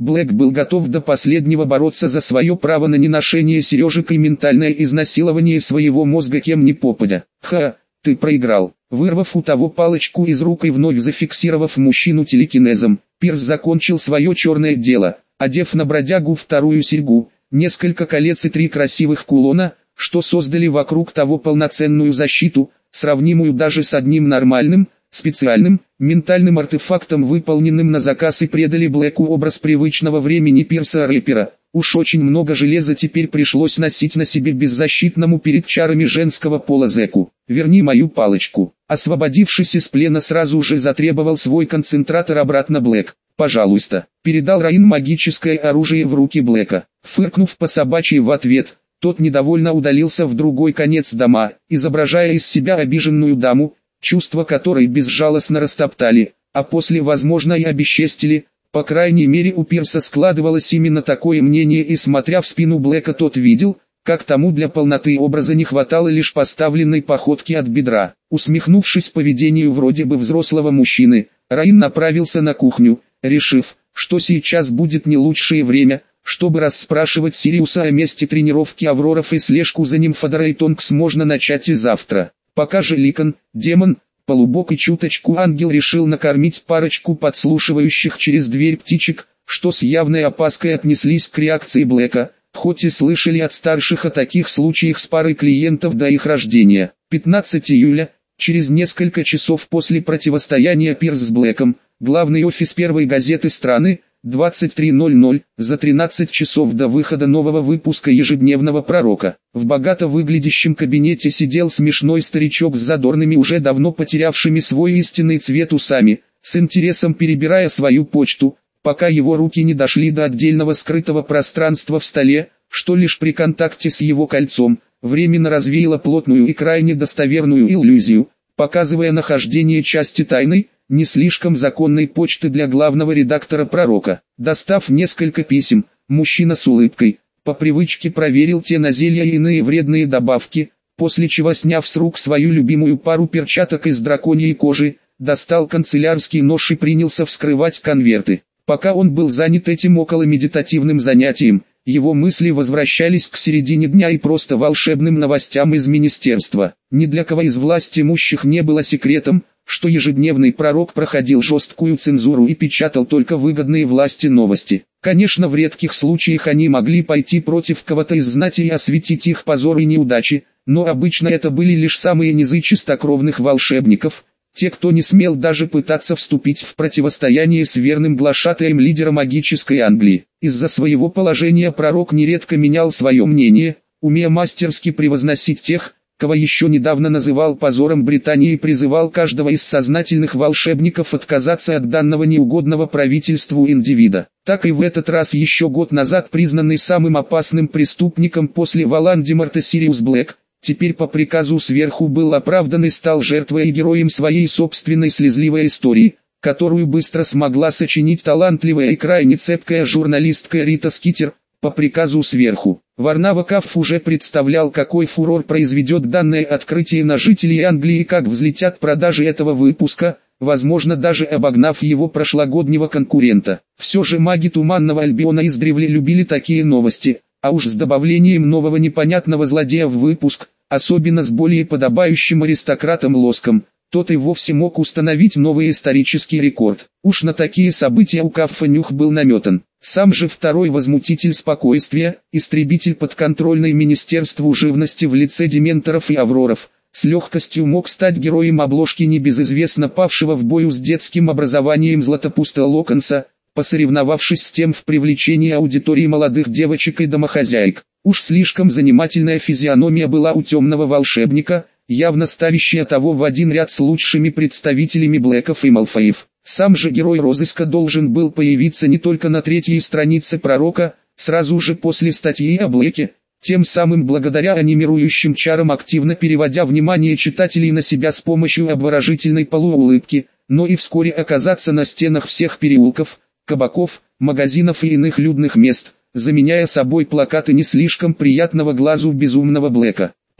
Блэк был готов до последнего бороться за свое право на неношение сережек и ментальное изнасилование своего мозга кем ни попадя. «Ха, ты проиграл». Вырвав у того палочку из рук и вновь зафиксировав мужчину телекинезом, Пирс закончил свое черное дело, одев на бродягу вторую серьгу, несколько колец и три красивых кулона, что создали вокруг того полноценную защиту, сравнимую даже с одним нормальным, специальным, ментальным артефактом, выполненным на заказ, и предали Блэку образ привычного времени Пирса-рэпера. Уж очень много железа теперь пришлось носить на себе беззащитному перед чарами женского пола зэку. «Верни мою палочку». Освободившись из плена, сразу же затребовал свой концентратор обратно Блэк. «Пожалуйста». Передал Раин магическое оружие в руки Блэка. Фыркнув по собачьи в ответ, тот недовольно удалился в другой конец дома, изображая из себя обиженную даму, чувства которой безжалостно растоптали, а после, возможно, и обесчестили. По крайней мере, у Пирса складывалось именно такое мнение, и смотря в спину Блэка, тот видел, как тому для полноты образа не хватало лишь поставленной походки от бедра. Усмехнувшись поведению вроде бы взрослого мужчины, Раин направился на кухню, решив, что сейчас будет не лучшее время, чтобы расспрашивать Сириуса о месте тренировки Авроров, и слежку за Нимфодорой Тонкс можно начать и завтра. Пока же Ликон, демон, полубог и чуточку ангел решил накормить парочку подслушивающих через дверь птичек, что с явной опаской отнеслись к реакции Блэка, хоть и слышали от старших о таких случаях с парой клиентов до их рождения. пятнадцатого июля, через несколько часов после противостояния Пирс с Блэком, главный офис первой газеты страны, двадцать три ноль ноль, за тринадцать часов до выхода нового выпуска ежедневного пророка. В богато выглядящем кабинете сидел смешной старичок с задорными, уже давно потерявшими свой истинный цвет усами, с интересом перебирая свою почту, пока его руки не дошли до отдельного скрытого пространства в столе, что лишь при контакте с его кольцом, временно развеяло плотную и крайне достоверную иллюзию, показывая нахождение части тайной, не слишком законной почты для главного редактора пророка. Достав несколько писем, мужчина с улыбкой, по привычке проверил те на зелья и иные вредные добавки, после чего, сняв с рук свою любимую пару перчаток из драконьей кожи, достал канцелярский нож и принялся вскрывать конверты. Пока он был занят этим околомедитативным занятием, его мысли возвращались к середине дня и просто волшебным новостям из министерства. Ни для кого из властимущих не было секретом, что ежедневный пророк проходил жесткую цензуру и печатал только выгодные власти новости. Конечно, в редких случаях они могли пойти против кого-то из знати и осветить их позор и неудачи, но обычно это были лишь самые низы чистокровных волшебников, те, кто не смел даже пытаться вступить в противостояние с верным глашатаем лидера магической Англии. Из-за своего положения пророк нередко менял свое мнение, умея мастерски превозносить тех, кого еще недавно называл позором Британии, и призывал каждого из сознательных волшебников отказаться от данного неугодного правительству индивида. Так и в этот раз, еще год назад признанный самым опасным преступником после Волан-де-Морта Сириус Блэк, теперь по приказу сверху был оправдан и стал жертвой и героем своей собственной слезливой истории, которую быстро смогла сочинить талантливая и крайне цепкая журналистка Рита Скитер, по приказу сверху. Варнава Кафф уже представлял, какой фурор произведет данное открытие на жителей Англии и как взлетят продажи этого выпуска, возможно, даже обогнав его прошлогоднего конкурента. Все же маги Туманного Альбиона издревле любили такие новости, а уж с добавлением нового непонятного злодея в выпуск, особенно с более подобающим аристократам лоском, тот и вовсе мог установить новый исторический рекорд. Уж на такие события у Каффа нюх был наметан. Сам же второй возмутитель спокойствия, истребитель подконтрольной Министерству живности в лице дементоров и авроров, с легкостью мог стать героем обложки небезызвестно павшего в бою с детским образованием Златопуста Локонса, посоревновавшись с тем в привлечении аудитории молодых девочек и домохозяек. Уж слишком занимательная физиономия была у темного волшебника, явно ставящая того в один ряд с лучшими представителями Блэков и Малфоев. Сам же герой розыска должен был появиться не только на третьей странице пророка, сразу же после статьи о Блэке, тем самым благодаря анимирующим чарам активно переводя внимание читателей на себя с помощью обворожительной полуулыбки, но и вскоре оказаться на стенах всех переулков, кабаков, магазинов и иных людных мест, заменяя собой плакаты не слишком приятного глазу безумного Блэка.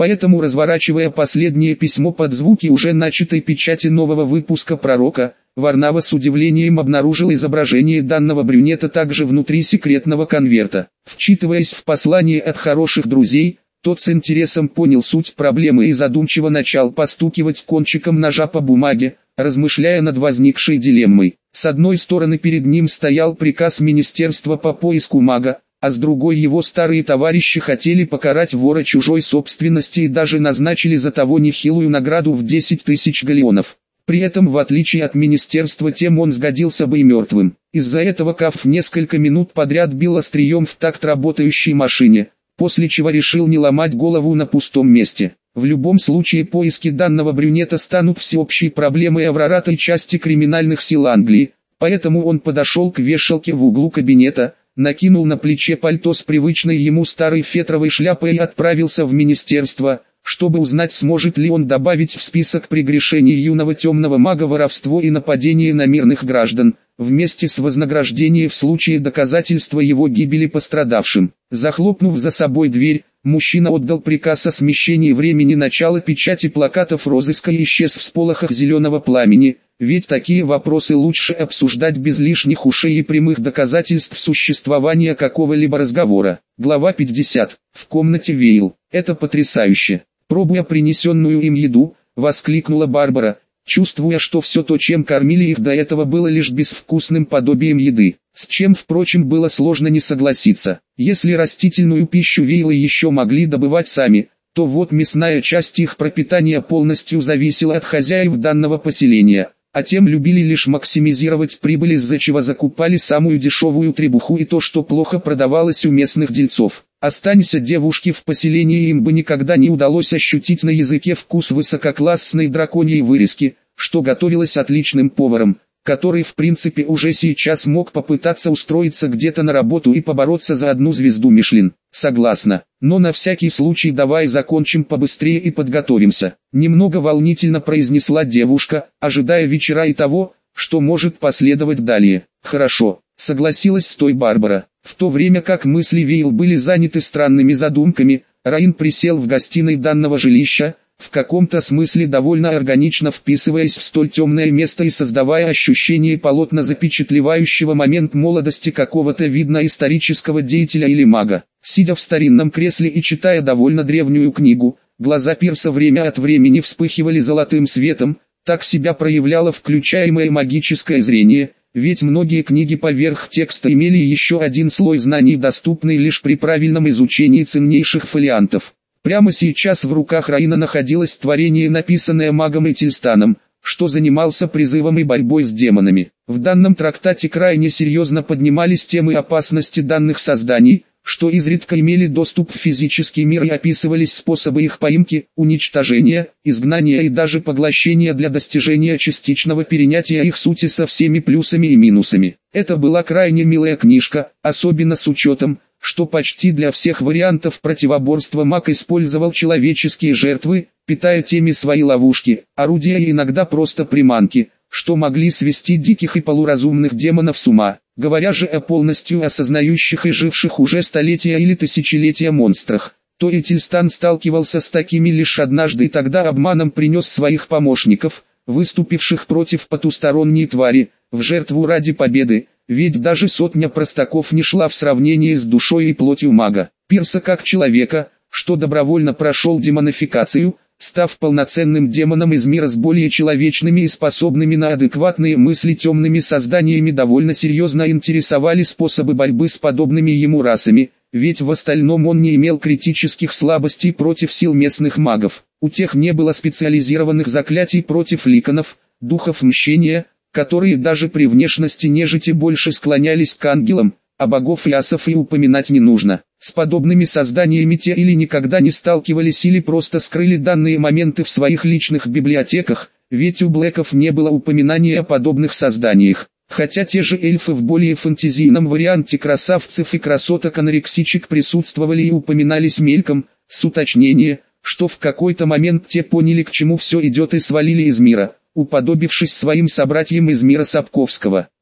Поэтому, разворачивая последнее письмо под звуки уже начатой печати нового выпуска «Пророка», Варнава с удивлением обнаружил изображение данного брюнета также внутри секретного конверта. Вчитываясь в послание от хороших друзей, тот с интересом понял суть проблемы и задумчиво начал постукивать кончиком ножа по бумаге, размышляя над возникшей дилеммой. С одной стороны перед ним стоял приказ министерства по поиску мага, а с другой его старые товарищи хотели покарать вора чужой собственности и даже назначили за того нехилую награду в десять тысяч галеонов. При этом, в отличие от министерства, тем он сгодился бы и мертвым. Из-за этого Каф несколько минут подряд бил острием в такт работающей машине, после чего решил не ломать голову на пустом месте. В любом случае поиски данного брюнета станут всеобщей проблемой Авроратой части криминальных сил Англии, поэтому он подошел к вешалке в углу кабинета, накинул на плече пальто с привычной ему старой фетровой шляпой и отправился в министерство, чтобы узнать, сможет ли он добавить в список прегрешений юного темного мага воровство и нападение на мирных граждан, вместе с вознаграждением в случае доказательства его гибели пострадавшим. Захлопнув за собой дверь, мужчина отдал приказ о смещении времени начала печати плакатов розыска и исчез в сполохах зеленого пламени, ведь такие вопросы лучше обсуждать без лишних ушей и прямых доказательств существования какого-либо разговора. Глава пятьдесят. В комнате Вейл. Это потрясающе. Пробуя принесенную им еду, воскликнула Барбара, чувствуя, что все то, чем кормили их до этого, было лишь безвкусным подобием еды, с чем, впрочем, было сложно не согласиться. Если растительную пищу Вейлы еще могли добывать сами, то вот мясная часть их пропитания полностью зависела от хозяев данного поселения, а тем любили лишь максимизировать прибыль, из-за чего закупали самую дешевую требуху и то, что плохо продавалось у местных дельцов. Останься девушки в поселении, им бы никогда не удалось ощутить на языке вкус высококлассной драконьей вырезки, что готовилось отличным поваром, который в принципе уже сейчас мог попытаться устроиться где-то на работу и побороться за одну звезду Мишлен. Согласна, но на всякий случай давай закончим побыстрее и подготовимся. Немного волнительно произнесла девушка, ожидая вечера и того, что может последовать далее. Хорошо, согласилась с той Барбара. В то время как мысли Вейл были заняты странными задумками, Раин присел в гостиной данного жилища, в каком-то смысле довольно органично вписываясь в столь темное место и создавая ощущение полотна, запечатлевающего момент молодости какого-то видно исторического деятеля или мага. Сидя в старинном кресле и читая довольно древнюю книгу, глаза Пирса время от времени вспыхивали золотым светом, так себя проявляло включаемое магическое зрение, ведь многие книги поверх текста имели еще один слой знаний, доступный лишь при правильном изучении ценнейших фолиантов. Прямо сейчас в руках Раина находилось творение, написанное магом Этельстаном, что занимался призывом и борьбой с демонами. В данном трактате крайне серьезно поднимались темы опасности данных созданий, что изредка имели доступ в физический мир, и описывались способы их поимки, уничтожения, изгнания и даже поглощения для достижения частичного перенятия их сути со всеми плюсами и минусами. Это была крайне милая книжка, особенно с учетом, что почти для всех вариантов противоборства маг использовал человеческие жертвы, питая теми свои ловушки, орудия и иногда просто приманки, что могли свести диких и полуразумных демонов с ума. Говоря же о полностью осознающих и живших уже столетия или тысячелетия монстрах, то Этельстан сталкивался с такими лишь однажды, и тогда обманом принес своих помощников, выступивших против потусторонней твари, в жертву ради победы, ведь даже сотня простаков не шла в сравнении с душой и плотью мага. Пирса как человека, что добровольно прошел демонификацию, став полноценным демоном из мира с более человечными и способными на адекватные мысли темными созданиями, довольно серьезно интересовали способы борьбы с подобными ему расами, ведь в остальном он не имел критических слабостей против сил местных магов. У тех не было специализированных заклятий против ликанов, духов мщения, которые даже при внешности нежити больше склонялись к ангелам, а богов и асов и упоминать не нужно. С подобными созданиями те или никогда не сталкивались, или просто скрыли данные моменты в своих личных библиотеках, ведь у Блэков не было упоминания о подобных созданиях. Хотя те же эльфы в более фантазийном варианте красавцев и красоток-анорексичек присутствовали и упоминались мельком, с уточнением, что в какой-то момент те поняли, к чему все идет, и свалили из мира, уподобившись своим собратьям из мира Сапковского.